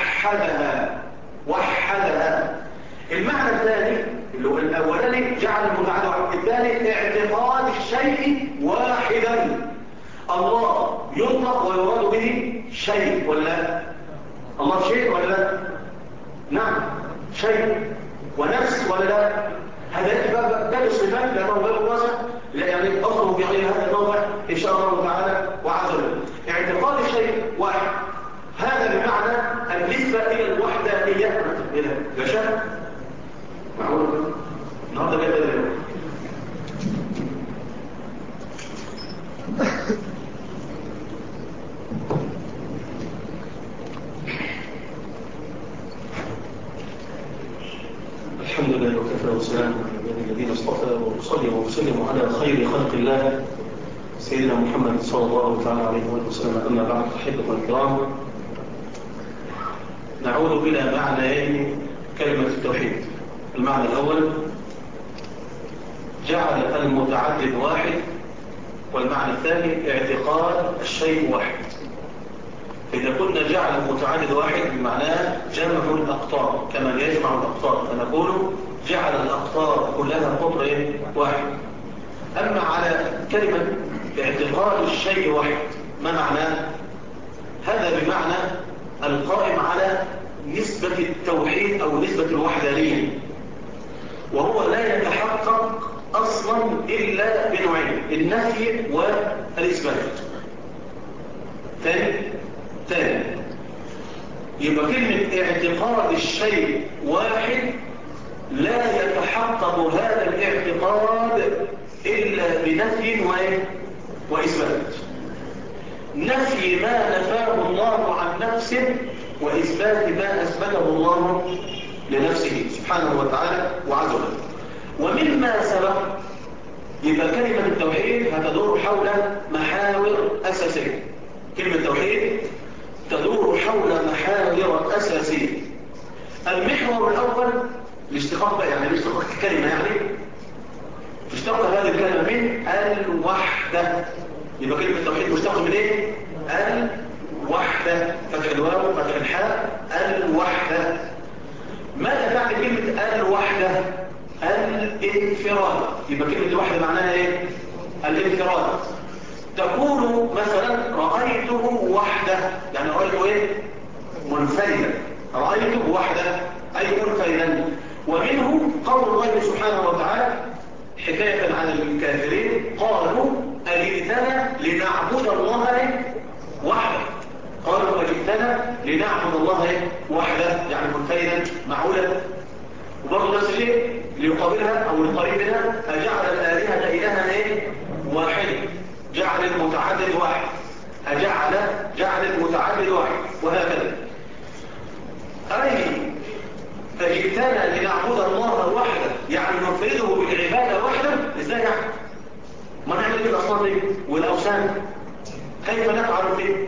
وحدها. المعنى الثاني اللي هو الاولاني جعل المتعدد واحد، الثاني اعتقاد الشيء واحدا. الله يطلق ويراد به شيء ولا الله شيء ولا لا؟ نعم شيء ونفس ولا لا؟ هذا يتبقى باب الصفات لأنه باب واسع، يعني أصله في غير هذا الموضع إن شاء الله تعالى وعز وجل. اعتقاد الشيء واحد، هذا بمعنى النسبة إلى الوحدانية. لا شك معقول النهارده جاي بدري. الحمد لله وكفى وسلام على الذين اصطفى، وصلي وسلم على خير خلق الله سيدنا محمد صلى الله تعالى عليه وسلم. أما بعد، أحبة الكرام، نعود إلى معنيين كلمة التوحيد. المعنى الأول جعل المتعدد واحد، والمعنى الثاني اعتقاد الشيء واحد. إذا كنا جعل المتعدد واحد بمعناه جمع الأقطار كما يجمع الأقطار، فنقول جعل الأقطار كلها قطر واحد. أما على كلمة اعتقاد الشيء واحد ما معناه؟ هذا بمعنى القائم على نسبة التوحيد أو نسبة الوحدانية، وهو لا يتحقق أصلا إلا بنوعين: النفي والإثبات. ثاني يبقى كلمة اعتقاد الشيء واحد لا يتحقق هذا الاعتقاد إلا بنفي وإثبات. نفي ما نفاه الله عن نفسه، وإثبات ما أثبته الله لنفسه سبحانه وتعالى وعز وجل. ومما سبق يبقى كلمة التوحيد هتدور حول محاور أساسية. كلمة التوحيد تدور حول محاور أساسية. المحور الأول الاشتقاق بقى، يعني الاشتقاق كلمة، يعني تشتق هذه الكلمة من الوحدة. يبقى كلمة التوحيد مشتق من ايه؟ الوحدة، فتح الواو فتح الحاء، الوحدة. ماذا تعني كلمة الوحدة؟ الانفراد. يبقى كلمة الوحدة معناها ايه؟ الانفراد. تقول مثلا رأيته وحده، يعني رأيته ايه؟ منفردا. رأيته وحده أي منفردا. ومنه قول الله سبحانه وتعالى حكاية عن الكافرين: قالوا أجئتنا لنعبد الله وحده. قالوا أجئتنا لنعبد الله وحده، يعني منفردا معولا. وبرضه نفس الشيء ليقابلها أو لقريب منها: أجعل الآلهة إلها واحد. جعل المتعدد واحد، جعل المتعدد واحد، وهكذا. أي أجئتنا لنعبد الله وحده، يعني نفرده بالعبادة وحده. إزاي يعني؟ ما نعمل في الأصنام دي والأوثان؟ كيف نفعل فيه؟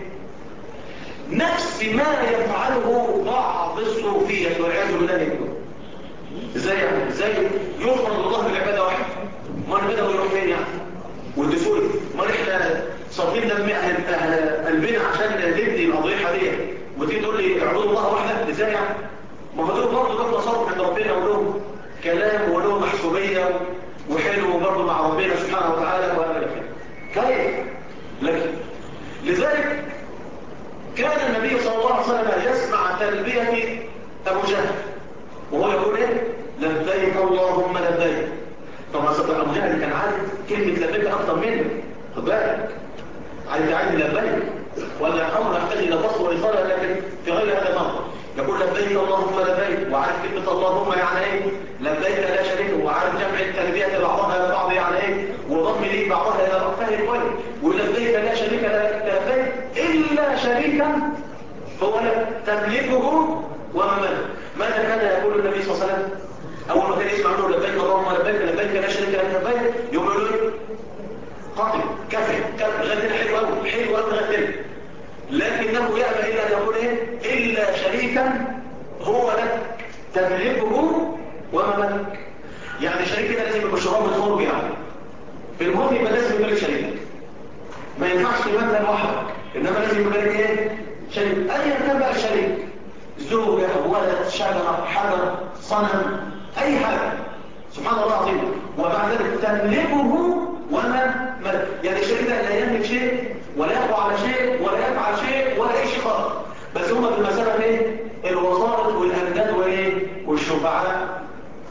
نفس ما يفعله بعض الصوفية والعياذ بالله منهم. إزاي يعني؟ إزاي يفرض الله بالعبادة وحده؟ ما نبدأ ويروح فين يعني؟ والدسول ما احنا صافين دم قلبنا عشان نبني الأضريحة دي، وتيجي تقول لي اعبدوا الله وحده؟ ازاي يعني؟ ما هو دول برضه له تصرف عند ربنا، وله كلام وله محسوبيه وحلو برضه مع ربنا سبحانه وتعالى كيف؟ لكن لذلك كان النبي صلى الله عليه وسلم يسمع تلبيه ابو جهل وهو يقول ايه؟ لبيك اللهم لبيك. طبعا ابو جهل كان عارف كلمه لبيك اكثر منه، خد بالك، عايز لبيك ولا امر يحتاج الى فصل ورساله، لكن في غير هذا الامر يقول لبيك اللهم لبيك، وعارف كلمه اللهم يعني ايه؟ لبيك لا شريك له، وعارف جمع التلبيه بعضها الى بعض يعني ايه؟ وضم لي بعضها الى بعض، فاهم كويس. ولبيك لا شريك لك الا شريكا هو لك تملكه وما ملك. ماذا كان يقول النبي صلى الله عليه وسلم اول ما كان يسمع عنه لبيك اللهم لبيك لبيك لا شريك لك لبيك؟ يقول له قطع كفر غدنا حلو قوي غدنا، لكنه يأبى إلا أن يقول إيه؟ إلا شريكا هو لك تملكه وما ملك. يعني شريك كده لازم يبقى شراب الخروج، يعني في المهم يبقى لازم يبقى لك شريك، ما ينفعش تمثل وحدك، إنما لازم يبقى لك إيه؟ شريك. أيا كان بقى الشريك، زوجة ولد شجرة حجر صنم أي حاجة، سبحان الله العظيم. وبعد ذلك تملكه وما ملك، يعني الشريك ده لا يملك شيء ولا يقوى على شيء ولا يفعل شيء ولا اي شيء خالص، بس هما بالمسألة ايه؟ الوسائط والانداد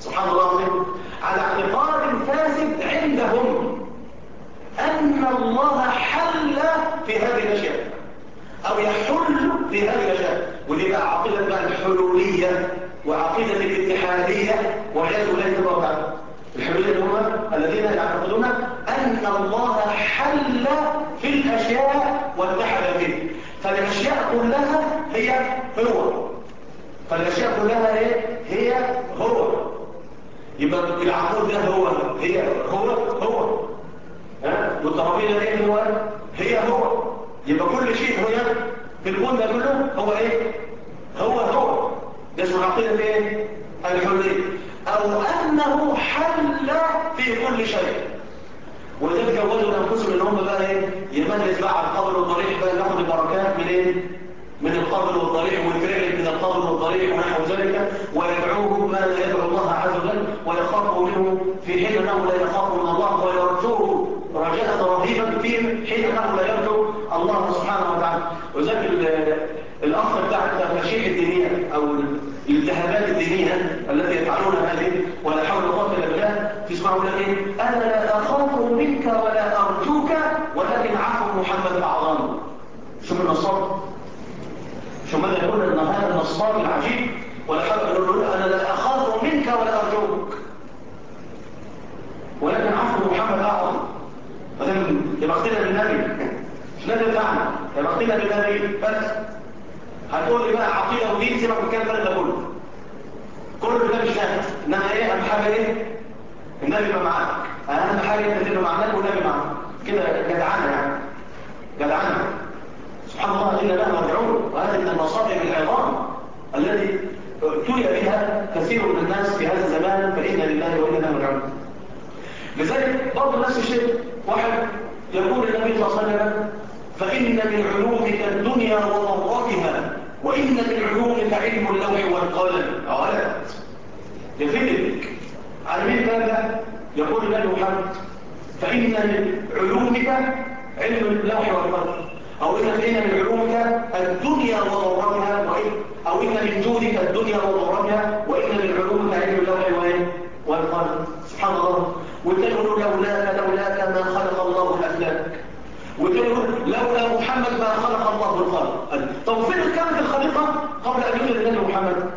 سبحان الله العظيم، على اعتقاد فاسد عندهم أن الله حل في هذه الأشياء أو يحل في هذه الأشياء. ودي بقى عقيدة بقى الحلولية وعقيدة الاتحادية والعياذ بالله تبارك وتعالى. الحلولية هم الذين يعتقدون أن الله حل في الأشياء واتحد فيه، فالأشياء كلها هو، فالأشياء كلها هي هو. يبقى العقول ده هو والترابيزة هو. يبقى كل شيء هو في الكون ده كله هو. ده اسمه عقيدة الحلولية، أو أنه حل في كل شيء. وده تجوزوا لأنفسهم إن هم بقى يمنز بقى على القبر والضريح، بقى ياخد البركات من القبر والضريح والفعل من القبر والضريح ونحو ذلك، ويدعوه ما لا يدعو الله عز وجل، ويخاف منه في حين أنه لا يخاف من الله، ويرجوه رجاء رهيبا في حين أنه لا يرجو الله سبحانه وتعالى. وذلك الأخ بتاع التشيح الدينية أو الالتهابات الدينية التي يفعلون هذه ولا حول ولا قوة إلا بالله، تسمعوا لك أنا لا أخاف منك ولا أرجوك ولكن عفو محمد أعظم. شو من النصاب؟ شو ماذا يقول أن هذا النصاب العجيب ولا حول يقول أنا لا أخاف منك ولا أرجوك ولكن عفو محمد أعظم. يبقى اختنا بالنبي مش نادي بتاعنا، يبقى اختنا بالنبي بس. هتقول لي بقى عقيدة ودين سيبك من كام ده كله ده مش نافع. انما اهم حاجة النبي يبقى معاك، اهم حاجة انت تبقى معاك والنبي معاك كده. جدعانة جدعانة سبحان الله. إلا له مرجعون، وهذه من المصائب العظام التي ابتلي بها كثير من الناس في هذا الزمان، فإنا لله وإنا إليه راجعون. لذلك برضه نفس الشيء، واحد يقول النبي صلى الله عليه وسلم فإن من علومك الدنيا وضرتها وإن من علومك علم اللوح والقلم. أولاد يفيدك على مين هذا؟ يقول النبي محمد فإن من علومك علم اللوح والقلم، أو إن من علومك الدنيا وضرتها، أو إن من جودك الدنيا وضرتها، وإن من علومك علم اللوح والقلم. سبحان الله. وتقول لولاك ما خلق الله الأفلاك، وتقول لولا محمد ما خلق الله الخلق. طب فين كانت الخليقة قبل أن يوجد النبي محمد؟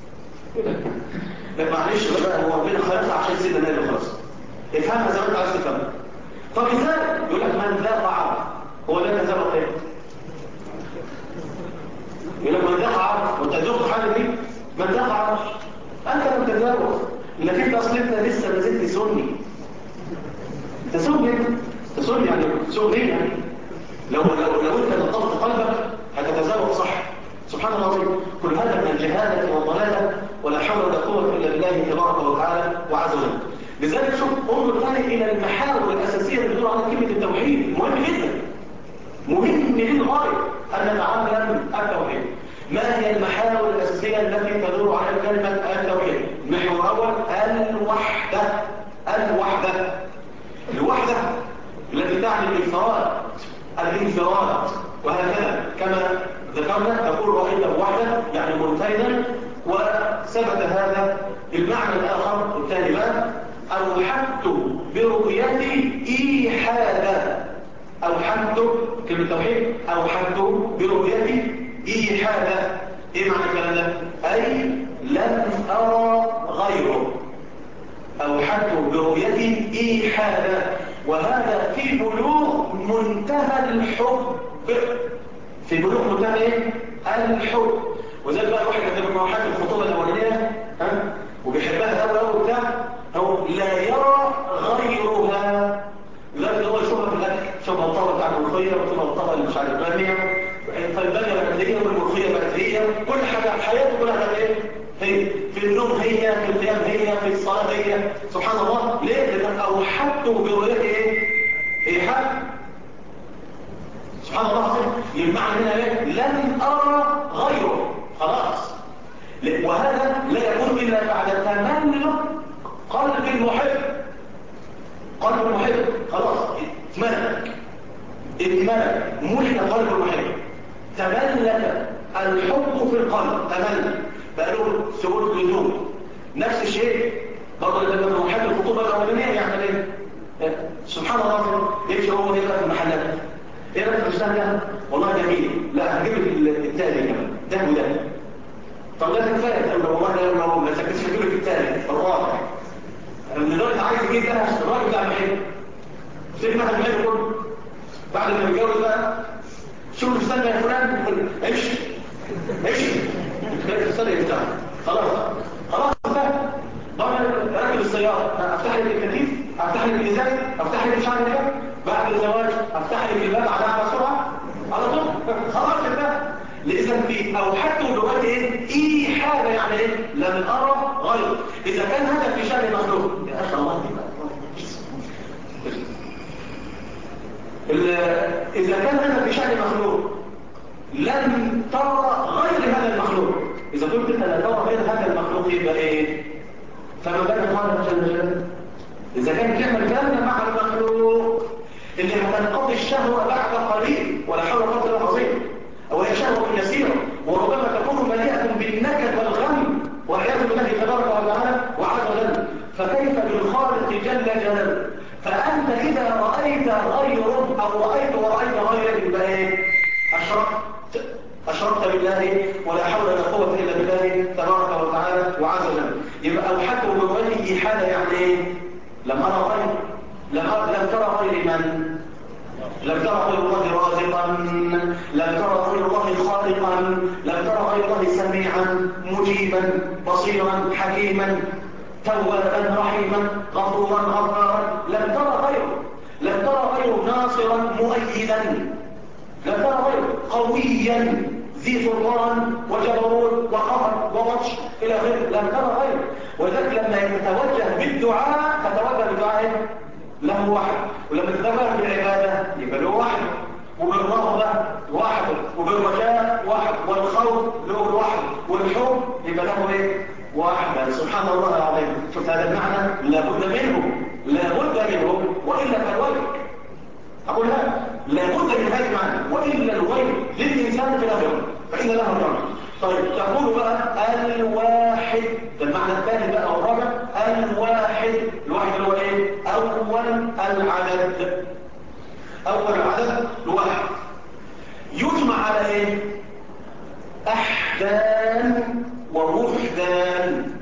معلش بقى، هو ربنا خلقها عشان سيدنا النبي خلاص. افهمها زي ما انت عايز تفهمها. طب ازاي؟ يقول لك من ذاق عرف، هو ده تذوق ايه؟ يقول لك من ذاق عرف، وانت ذوق حاجه دي من ذاق عرف. انت لم تذوق، انك انت اصلا انت لسه ما زلت سني. انت سني يعني سني يعني. لو انت نظفت قلبك هتتذوق صح. سبحان الله العظيم. كل هذا من الجهاله والضلاله ولا حول ولا قوه الا بالله تبارك وتعالى وعز وجل. لذلك شوف انظر ثاني الى المحاور الاساسيه اللي بتدور على كلمه التوحيد. مهم جدا، مهم للغايه ان نتعلم التوحيد. ما هي المحاور الاساسيه التي تدور على كلمه التوحيد؟ المحور الاول الوحده التي تعني الانفراد وهكذا كما ذكرنا. تقول رأيته وحده يعني منفردا. وثبت هذا المعنى الآخر الثاني بقى أوحدت برؤيتي إيحادا. أوحدت كلمة توحيد، أوحدت برؤيتي إيحادا. إيه معنى الكلام ده؟ أي لم أرى غيره. أوحدت برؤيتي إيحادا، وهذا في بلوغ منتهى الحب. في بلوغ منتهى الحب. وزي بقى الواحد كان بيبقى حاجه الخطوبه الاولانيه وبيحبها قوي قوي بتاع، هو لا يرى غيرها. لكن هو يشوفها في الاكل، يشوفها الطبق بتاع الملوخيه ويشوفها الطبق اللي مش عارف باميه، فالباميه بقت هي والملوخيه بقت هي، كل حاجه حياته كلها بقت ايه؟ هي في النوم هي، في القيام هي، في الصلاه هي. سبحان الله. ليه؟ لان اوحدته برؤيته ايه؟ ايحاء. سبحان الله العظيم. المعنى هنا ايه؟ لن ارى غيره. خلاص. وهذا لا يكون الا بعد تملك قلب المحب. قلب المحب خلاص اتملك ملك قلب المحب، تملك الحب في القلب، تملك بقى له ثبوت لزوم. نفس الشيء برضه لما محل الخطوبة الأولانية يعمل إيه؟ سبحان الله، يمشي هو إيه بقى في المحلات؟ إيه رأيك في الفستان ده؟ والله جميل، لا هجيب التاني كمان، ده وده. طب لا تتفاجئ، تقول له والله لو ما سكتش هجيب لك التاني، الرابع. لدرجة عايز يجيب ده الراجل بتاع المحل. سيب مثلا المحل كله. بعد ما يتجوز بقى شوف الفستان يا فلان، امشي امشي. تخيل الفستان يفتح. خلاص انتهى. ضمن راكب السيارة، افتح لك التكييف، افتح لك الازاز، افتح لك مش عارف ايه. بعد الزواج افتح لك الباب على سرعة على طول. خلاص انتهى. لإذا في أو حتى دلوقتي إيه حاجة يعني إيه لم أرى غير. إذا كان هذا في شأن مخلوق يا أخي الله إذا كان هذا في شأن مخلوق لم ترى غير هذا المخلوق. إذا كنت أنت لا ترى غير هذا المخلوق يبقى إيه؟ فما بالك الله جل جلاله. إذا كان تعمل كلام مع المخلوق اللي هتنقضي الشهوة بعد قليل ولا حول ولا قوة إلا بالله، أو هي شهوة يسيرة وربما تكون مليئة بالنكد والغم والعياذ بالله تبارك وتعالى وعز وجل. فكيف بالخالق جل جلاله؟ فأنت إذا رأيت غيره أو رأيت غيره يبقى إيه؟ أشركت بالله ولا حول ولا قوة إلا بالله تبارك وتعالى وعز وجل. يبقى أوحدته بوجهه إيحادا يعني إيه؟ لم أرى غير لم ترى غير من؟ لم ترى غير الله رازقا، لم ترى غير الله خالقا، لم ترى غير الله سميعا مجيبا بصيرا حكيما توابا رحيما غفورا غفارا. لم ترى غير ناصرا مؤيدا، لم ترى غير قويا ذي سلطان وجبروت وقهر وبطش الى اخره. لم ترى غير. ولذلك لما يتوجه بالدعاء تتوجه بالدعاء له واحد، ولما تتوجه بالعباده يبقى له واحد، وبالرغبه واحد، وبالرجاء واحد، والخوف له واحد، والحب يبقى له ايه؟ واحد. سبحان الله العظيم. شوف هذا المعنى لابد منه والا فالويل. أقول لابد من هذا المعنى وإلا الويل للإنسان في الآخرة فإن له الرمى. طيب تقول بقى الواحد، ده المعنى الثاني بقى والرابع. الواحد اللي هو ايه؟ أول العدد الواحد يجمع على ايه؟ أحدان ووحدان.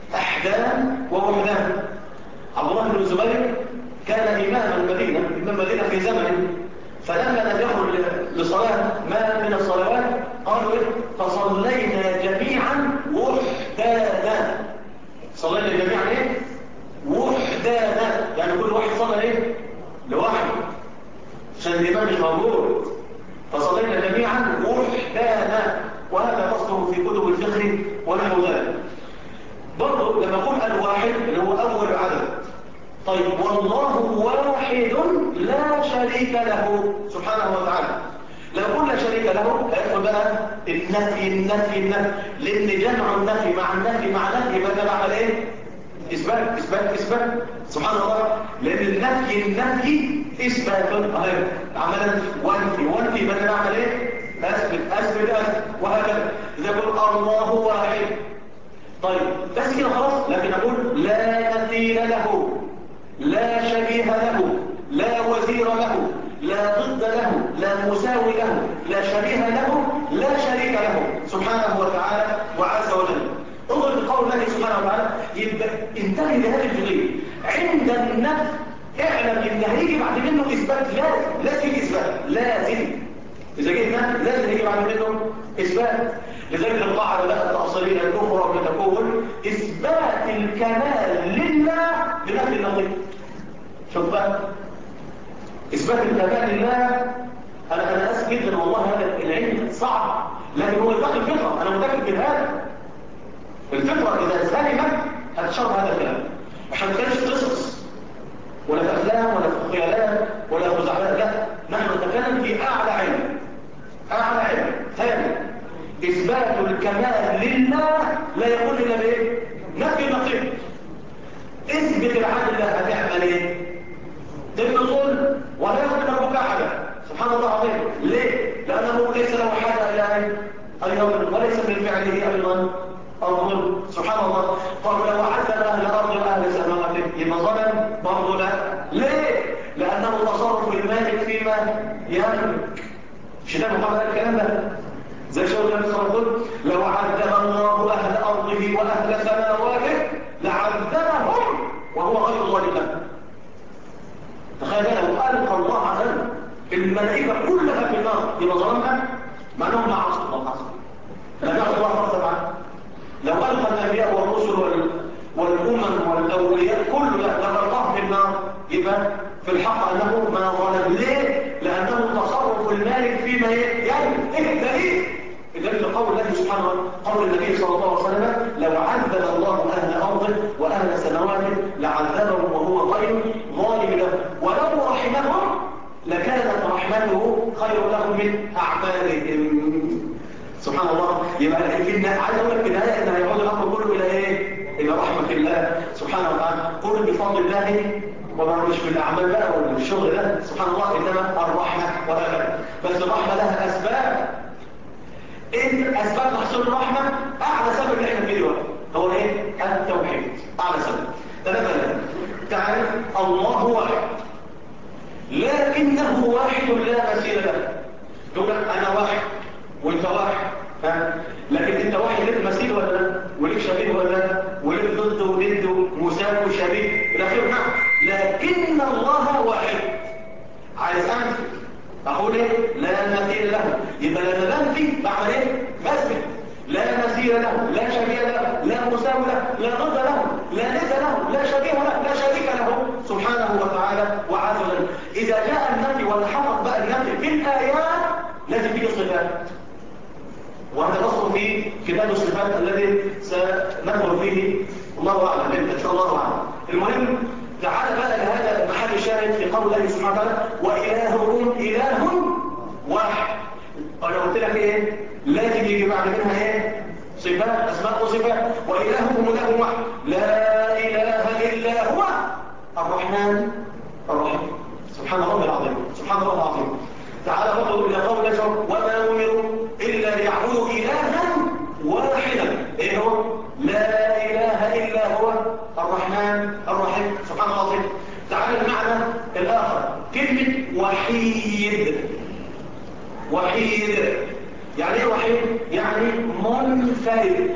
عبد الله بن الزبير كان إمام المدينة في زمن، فلما لم يخرج لصلاة ما من الصلوات قالوا إيه؟ فصلينا جميعا وحدانا. صلينا جميعا إيه؟ وحدانا، يعني كل واحد صلى إيه؟ لوحده عشان الإمام مش موجود. فصلينا جميعا وحدانا، وهذا قصده في كتب الفقه ونحو ذلك. برضه لما أقول الواحد اللي هو أول عدد. طيب والله واحد لا شريك له سبحانه وتعالى. لو قلنا شريك له هيدخل بقى النفي لان جمع النفي مع النفي يبقى ده بعمل ايه؟ اثبات سبحان الله. لان النفي اثبات اهي عملا وانفي يبقى ده بعمل ايه؟ اثبت وهكذا. اذا قلت الله واحد طيب بس كده خلاص. لكن اقول لا مثيل له، لا شبيه له، لا وزير له، لا ضد له، لا مساوي له، لا شبيه له، لا شريك له سبحانه وتعالى وعز وجل. انظر لقول الله سبحانه وتعالى. يبقى انتهي لهذه الجزئيه. عند النفي اعلم ان هيجي بعد منه اثبات. لازم اثبات، لازم اذا جينا لازم يجي بعد منه اثبات. لذلك القاعده بقى التاصيليه الاخرى بتقول اثبات الكمال لله بنفي النظير. شوف بقى اثبات الكمال لله. انا اسف جدا والله هذا العلم صعب، لكن هو يتقي الفطره. انا متاكد من هذا. الفطره اذا سلمت هتشرب هذا الكلام. عشان ما كانش قصص ولا في افلام ولا في خيالات ولا في خزعبلات. لا، نحن نتكلم في اعلى علم ثاني. اثبات الكمال لله لا يكون الا بايه؟ نفي النقيض. اثبت العدل لله هتعمل ايه؟ تبطل ولا يظلم ربك احدا سبحان الله العظيم. ليه؟ لانه ليس له حاجه الى ان يظلم، وليس من فعله ايضا الظلم سبحان الله. طب لو عذب اهل الارض واهل السماء يبقى ظلم برضه لا. ليه؟ لأنه تصرف المالك فيما يملك. مش ده محمد قال الكلام ده؟ زي شو النبي صلى الله عليه وسلم لو عذب الله أهل أرضه وأهل سماواته لعذبهم وهو غير ظالم له. تخيل لو ألقى الله عز الملائكة كلها في النار يبقى ظلمها مع أنهم لا عصر الله عز لم يعصر الله فرصة معه. لو ألقى الأنبياء والرسل والأمم والأولياء كل لما ألقاهم في النار يبقى في الحق أنه ما ظلم. ليه؟ لأنه تصرف المالك فيما يملك. إيه الدليل؟ الدليل قول الله سبحانه قول النبي صلى الله عليه وسلم لو عذب الله أهل أرضه وأهل سماواته لعذبهم وهو غير ظالم له ولو رحمهم لكانت رحمته خير لهم من أعمالهم. سبحان الله. يبقى عايز أقول لك في النهاية إن هيعود الأمر كله إلى إيه؟ إلى رحمة الله سبحانه وتعالى. قل بفضل الله وما مش في الأعمال بقى والشغل ده سبحان الله، إنما الرحمة وهكذا. بس الرحمة لها أسباب. إيه أسباب محصول الرحمة؟ أعلى سبب اللي إحنا فيه دلوقتي هو إيه؟ التوحيد. أعلى سبب. ثلاثة تعرف الله واحد لكنه واحد لا مثيل له. تقول أنا واحد وأنت واحد لكن أنت واحد لك مثيل ولا لا؟ ولك شبيه ولا لا؟ ولك ضد وند مساوي وشبيه إلى آخره. نعم. لكن الله واحد. عايز أنفي أقول إيه؟ لا مثيل له. يبقى لما بنفي بعمل إيه؟ بثبت. لا مثيل له، لا شبيه له، لا مساوي له، لا ضد له، لا ند له، لا شبيه له، لا شريك له سبحانه وتعالى وعز وجل. إذا جاء النفي والحقق بقى النفي في الآيات لازم فيه صفات، وهذا نصر في كتاب الصفات الذي سندخل فيه الله أعلم إن شاء الله أعلم. المهم تعال بقى لهذا المحل الشاهد في قول الله سبحانه وتعالى وإلهكم إله واحد. أنا قلت لك إيه؟ لازم يجي بعد منها إيه؟ صفات، أسماء وصفات. وإلهكم إله واحد لا إله إلا هو الرحمن الرحيم. سبحان الله العظيم. سبحان الله العظيم. تعالى برضو إلى قول الله وما أمروا إلا ليعبدوا إلها واحدا. إيه هو؟ لا إله إلا هو الرحمن الرحيم. سبحان الله العظيم. تعالى المعنى الآخر كلمة وحيد. وحيد يعني ايه وحيد؟ يعني منفرد.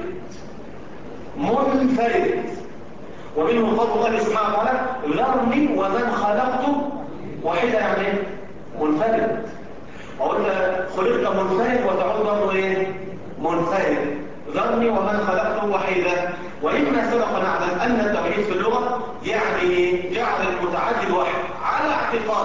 منفرد. ومنه قول الله سبحانه وتعالى ذرني ومن خلقته وحيدا. يعني ايه؟ منفرد. وقلنا خلقت منفرد وتعود برضه ايه؟ منفرد. ذرني ومن خلقته وحيدا. وإما سبق نعلم أن التوحيد في اللغة يعني جعل المتعدد واحد على اعتقاد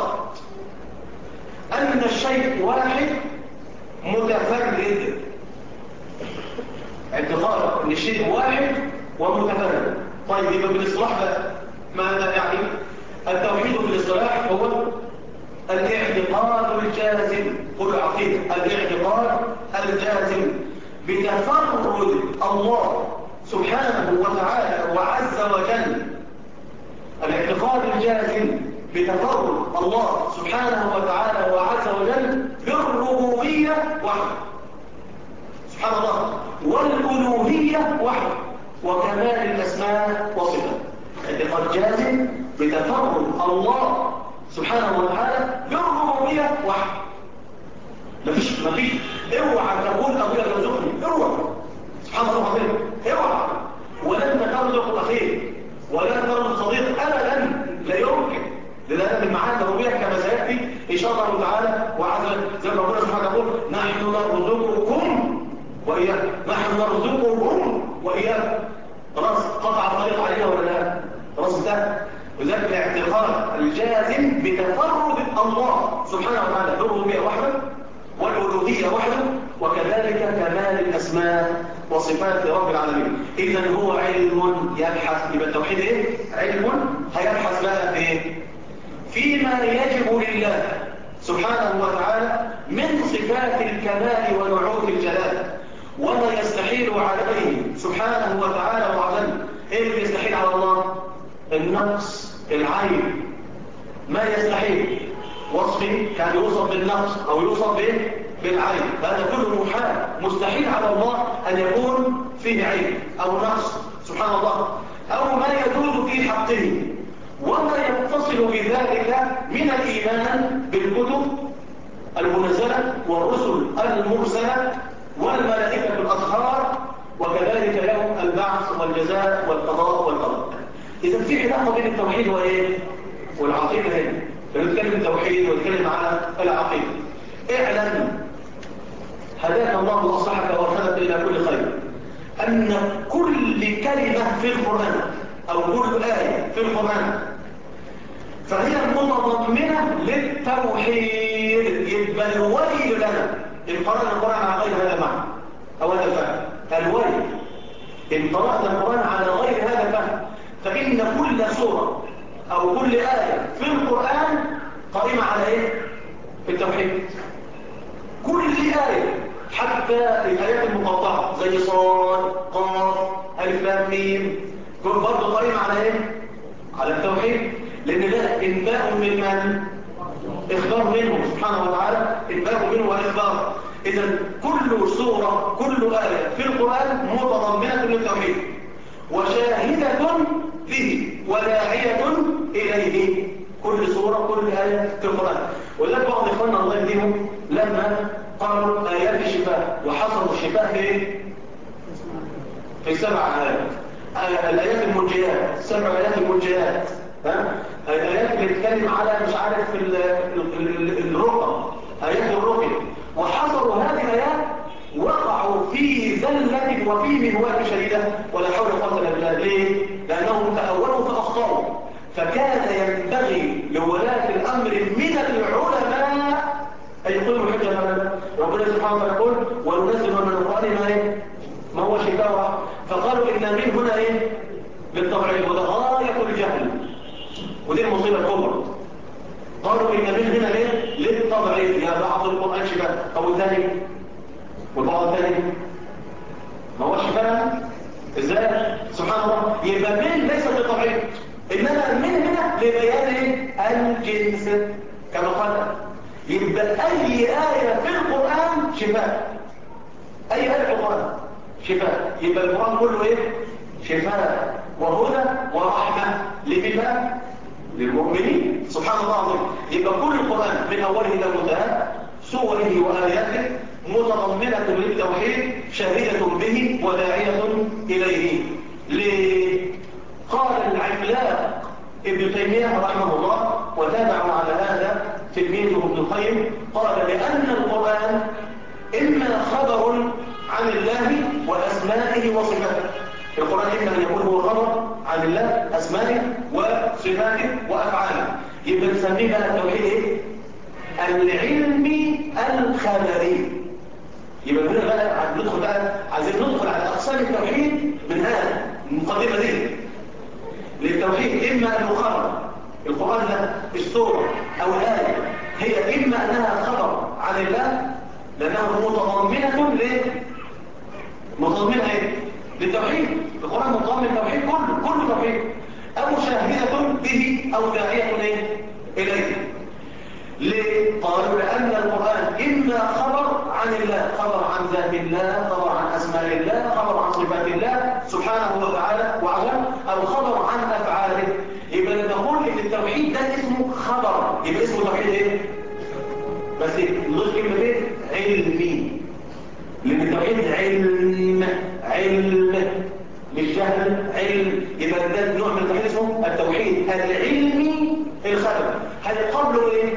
أن الشيء واحد متفرد. اعتقاد أن الشيء واحد ومتفرد. طيب يبقى بالاصطلاح بقى ماذا يعني؟ التوحيد بالاصطلاح هو الاعتقاد الجازم. قل عقيدة الاعتقاد الجازم بتفرد الله سبحانه وتعالى وعز وجل. الاعتقاد الجازم بتفرد الله سبحانه وتعالى وعز وجل بالربوبية وحده سبحان الله، والألوهية وحده، وكمال الأسماء وصفات. اعتقاد جازم بتفرد الله سبحانه وتعالى بالربوبية وحده. مفيش اوعى تقول ابويا يرزقني، اوعى سبحان الله العظيم، اوعى. ولن ترزق اخيك ولن ترزق صديق ابدا، لا يمكن. لذلك المعاني الربوبيه كما سياتي ان شاء الله تعالى وعز زي ما ربنا سبحانه يقول نحن نرزقكم واياكم، نحن نرزقكم واياكم. خلاص قطع الطريق علينا ولا لا؟ خلاص ده. وذلك الاعتقاد الجازم بتفرد الله سبحانه وتعالى بالربوبيه وحده والألوهية وحده، وكذلك كمال الأسماء وصفات رب العالمين. إذن هو علم يبحث. يبقى التوحيد إيه؟ علم هيبحث بقى في إيه؟ فيما يجب لله سبحانه وتعالى من صفات الكمال ونعوت الجلال، وما يستحيل عليه سبحانه وتعالى وعزل. إيه اللي يستحيل على الله؟ النقص، العيب. ما يستحيل وصفه كان يوصف بالنقص أو يوصف بالعيب، هذا كله محال. مستحيل على الله أن يكون فيه عيب أو نقص سبحان الله، أو ما يجوز في حقه ذلك من الإيمان بالكتب المنزلة والرسل المرسلة والملائكة الأطهار، وكذلك يوم البعث والجزاء والقضاء والقدر. إذا في علاقة بين التوحيد وإيه؟ والعقيدة هنا. فنتكلم التوحيد ونتكلم على العقيدة. اعلم هداك الله وأصلحك وارشدك إلى كل خير أن كل كلمة في القرآن أو كل آية في القرآن فهي متضمنة للتوحيد. يبقى الولي لنا إن قرأنا القرآن على غير هذا المعنى أو هذا الفهم. الولي إن قرأت القرآن على غير هذا الفهم فإن كل سورة أو كل آية في القرآن قائمة على إيه؟ التوحيد. كل آية حتى الآيات المقاطعة زي صاد قاف ألف لام ميم كل برضه قائمة على إيه؟ على التوحيد. لأن ده إنباء من من؟ إخبار منه سبحانه وتعالى، إنباء منه وإخبار. إذا كل سورة كل آية في القرآن متضمنة للتوحيد وشاهدة به وداعية إليه. كل سورة كل آية في القرآن. ولذلك بعض إخواننا الله يهديهم لما قالوا آيات الشفاء وحصلوا الشفاء في إيه؟ في 7 آيات. الآيات المنجيات 7 آيات المنجيات. الآيات اللي بتتكلم على مش عارف الرقى، آيات الرقى، وحصلوا هذه الآيات وقعوا في ذلة وفي منوات شديدة ولا حول ولا قوة إلا بالله. ليه؟ لأنهم تأولوا فأخطأوا. فكان ينبغي لولاة الأمر من العلماء أن يقيموا الحجة لنا. ربنا سبحانه وتعالى يقول وننزل من القرآن ما هو شفاء. فقالوا إن من هنا إيه؟ للتبعيض، وده غاية الجهل، ودي المصيبة الكبرى. قالوا إن من هنا ليه؟ للتبعيض، يا بعض القرآن شفاء أو الثاني والبعض الثاني ما هو شفاء. إزاي؟ سبحان الله. يبقى من ليس للتبعيض، إنما من هنا لبيان الجنس كما قال. يبقى أي آية في القرآن شفاء، أي آية في القرآن شفاء. يبقى القرآن كله إيه؟ شفاء وهدى ورحمة لمن بقى؟ للمؤمنين. سبحان الله العظيم. يبقى كل القرآن من أوله إلى منتهى سوره وآياته متضمنة للتوحيد شاهدة به وداعية إليه. ليه؟ قال العملاق ابن تيمية رحمه الله وتابعوا على هذا تلميذه ابن القيم، قال لأن القرآن إما خبر عن الله وأسمائه وصفاته. القرآن إما أن يكون هو خبر عن الله أسمائه وصفاته وأفعاله. يبقى نسميه بقى التوحيد إيه؟ العلمي الخبري. يبقى هنا بقى ندخل بقى عايزين ندخل على أقسام التوحيد من هذا المقدمة دي للتوحيد. إما أنه خبر القرآن ده السورة أو الآية هي إما أنها خبر عن الله لأنها متضمنة متضمنة إيه؟ للتوحيد. القرآن متضمن التوحيد كل توحيد، أو شاهدة به أو داعية إليه. ليه؟ قالوا لأن القرآن إما خبر عن الله، خبر عن ذات الله، خبر عن أسماء الله، خبر عن صفات الله سبحانه وتعالى وعلا، أو خبر عن أفعاله. يبقى نقول إن التوحيد ده اسمه خبر، يبقى اسمه توحيد إيه؟ بس نضيف كلمة إيه؟ علمي. لأن التوحيد علم مش جهل، علم. يبقى ده نوع من التوحيد اسمه التوحيد العلمي الخبر. هيقابله ايه؟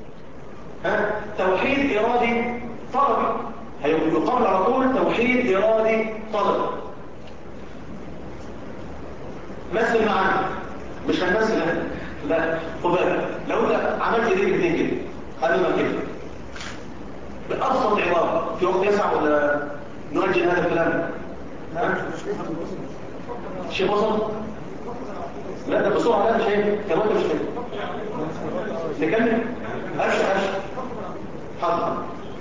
توحيد ارادي طلبي. هيقابل على طول توحيد ارادي طلبي. مثل معانا مش هنمثل هنا، لا خد بالك. لو انت عملت ايديك الاثنين كده قبل كده بأبسط عبارة في وقت يسع ولا نؤجل هذا الكلام؟ شيء بسيط؟ لا ده بسرعة. لا مش هيك كمان مش هيك. نكمل أرش حاضر.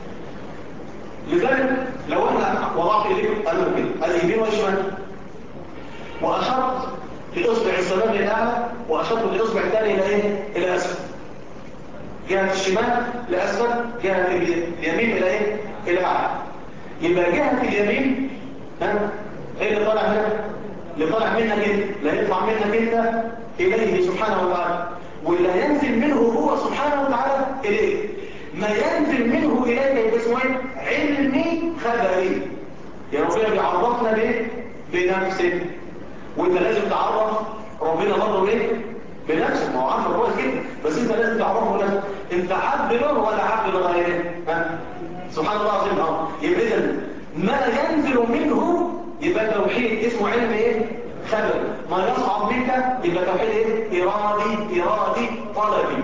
لذلك لو احنا وضعت إليك قالوا كده اليمين والشمال وأشرت في إصبع السلام للأعلى وأشرت في الإصبع الثاني إلى إيه؟ إلى أسفل. جهة الشمال لأسفل، جهة اليمين إلى إيه؟ إلى أعلى. يبقى جهة اليمين إيه اللي طالع هنا؟ اللي طالع منك انت، لا يطلع منك انت إليه سبحانه وتعالى. واللي هينزل منه هو سبحانه وتعالى إليه. ما ينزل منه إليك يبقى اسمه علمي خبري. يا ربنا بيعرفنا ليه؟ بنفسه. وانت لازم تعرف ربنا برضه ليه؟ بنفسه. ما هو عارفه كويس جدا، بس انت لازم تعرفه بنفسه. انت عبد له ولا عبد لغيره؟ سبحان الله العظيم. يبقى اذا ما ينزل منه يبقى توحيد اسمه علم خبري. ما يصعب منك يبقى توحيد ارادي طلبي.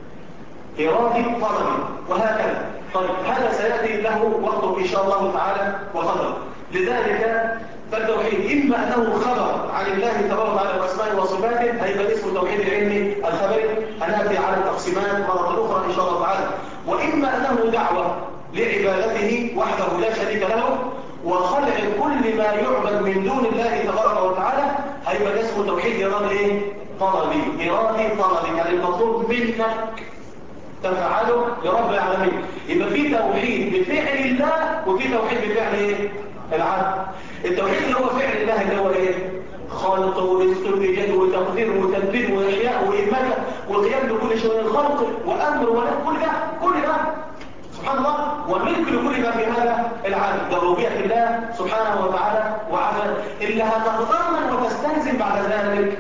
وهكذا. طيب هذا سيأتي له وقته إن شاء الله تعالى وقدره. لذلك فالتوحيد إما أنه خبر عن الله تبارك وتعالى وأسمائه وصفاته، هيبقى اسمه التوحيد العلمي الخبري. هنأتي على التقسيمات مرة أخرى إن شاء الله تعالى. وإما أنه دعوة لعبادته وحده لا شريك له وخلع كل ما يعبد من دون الله تبارك وتعالى، هيبقى اسمه توحيد إرادي طلبي. يعني المطلوب منك تفعله لرب العالمين. يبقى في توحيد بفعل الله وفي توحيد بفعل العبد. التوحيد اللي هو فعل الله اللي هو خلق ورزق وإيجاد وتقدير وتدبير وإحياء وإماتة وقيام بكل شيء، الخلق وأمر ونهي، كل ده سبحان الله. وملك لكل ما في هذا العالم ربوبية الله سبحانه وتعالى وعلا، اللي هتتضمن وتستلزم بعد ذلك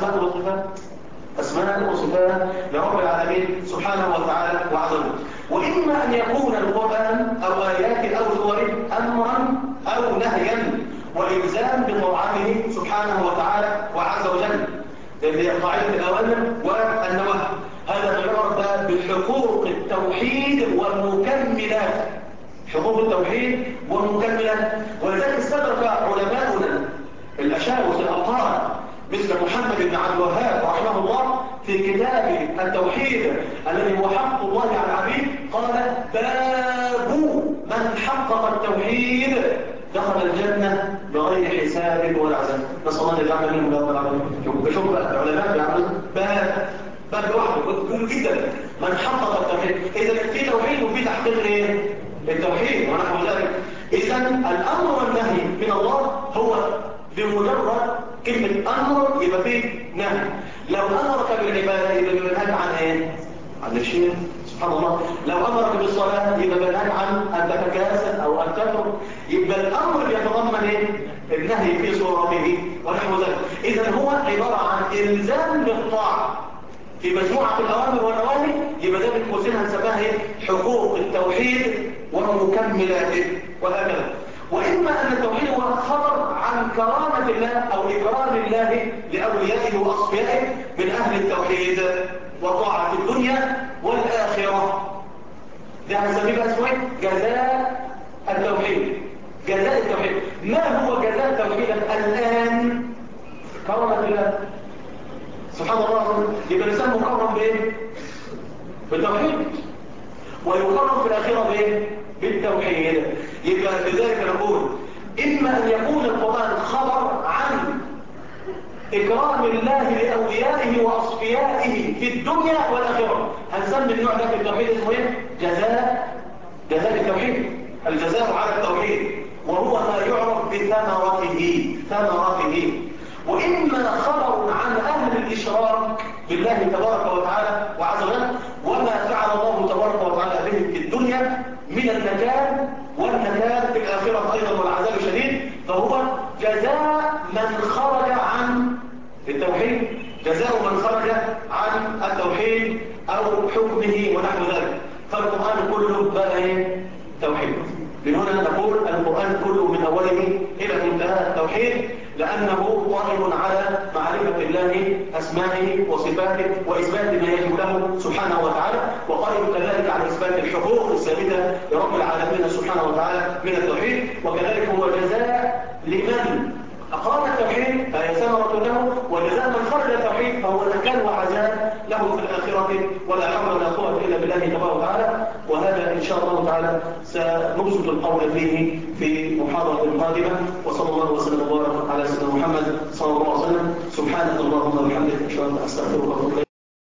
أسماء وصفات لرب العالمين سبحانه وتعالى وعظمه. وإما أن يكون القرآن أو آيات أو سور أمرا أو نهيا وإلزام بطاعته سبحانه وتعالى وعز وجل، اللي هي قاعدة الأوامر والنواهي. هذا يعرف بحقوق التوحيد والمكملات. حقوق التوحيد والمكملات. ولذلك استدرك علماؤنا الأشاعرة الأبطال مثل محمد بن عبد الوهاب رحمه الله في كتابه التوحيد الذي هو حق الله على العبيد، قال: باب من حقق التوحيد دخل الجنة بغير حساب ولا عذاب. نسأل الله أن يجعلنا منهم رب العالمين. بشوف العلماء بيعملوا باب لوحده كله جدا من حقق التوحيد. إذا في توحيد وفي تحقيق التوحيد ونحو ذلك. إذا الأمر والنهي من الله هو بمجرد كلمة أمر يبقى فيه نهي. لو أمرك بالعبادة يبقى بمنهج عن الشيء سبحان الله. لو أمرك بالصلاة يبقى بمنهج عن أن تتكاسل أو أن تترك. يبقى الأمر يتضمن النهي في صورته ونحو ذلك. إذا هو عبارة عن إلزام بالطاعة في مجموعة الأوامر والنواهي. يبقى ده بالقوسين هنسميها حقوق التوحيد ومكملاته وهكذا. وإما أن التوحيد هو خبر عن كرامة الله أو إكرام الله لأوليائه وأصفيائه من أهل التوحيد وطاعة الدنيا والآخرة. ده هنسميه اسمه جزاء التوحيد. جزاء التوحيد. ما هو جزاء التوحيد الآن؟ كرامة الله سبحان الله. يبقى الإنسان مكرم بالتوحيد ويكرم في الآخرة بالتوحيد. يبقى لذلك نقول إما أن يكون القرآن خبر عن إكرام الله لأوليائه وأصفيائه في الدنيا والآخرة. هنسمي النوع ده في التوحيد اسمه جزاء التوحيد. الجزاء على التوحيد وهو ما يعرف بثمرته. وإما خبر عن أهل الإشراك بالله تبارك وتعالى وعز وجل وما فعل الله تبارك وتعالى بهم في الدنيا من النكال والنكال في الآخرة أيضا والعذاب الشديد، فهو جزاء من خرج عن التوحيد. جزاء من خرج عن التوحيد أو حكمه ونحو ذلك. فالقرآن كله بقى توحيد. من هنا نقول القرآن كله من أوله إلى منتهى التوحيد، لأنه قائم على معرفة الله أسمائه وصفاته وإثبات ما يجب له سبحانه وتعالى، وقائم كذلك على إثبات الحقوق الثابتة لرب العالمين سبحانه وتعالى من التوحيد. وكذلك هو جزاء لمن أقام التوحيد فهي ثمرة له، وجزاء من خرج التوحيد فهو نكال وعذاب له في الآخرة، ولا حول ولا قوة إلا بالله تبارك وتعالى. وهذا إن شاء الله تعالى سنبسط القول فيه في محاضرة قادمة. وصلى الله وسلم وبارك على سيدنا محمد صلى الله عليه وسلم. سبحانك اللهم وبحمدك أشهد أن لا إله إلا أنت أستغفرك وأتوب إليك.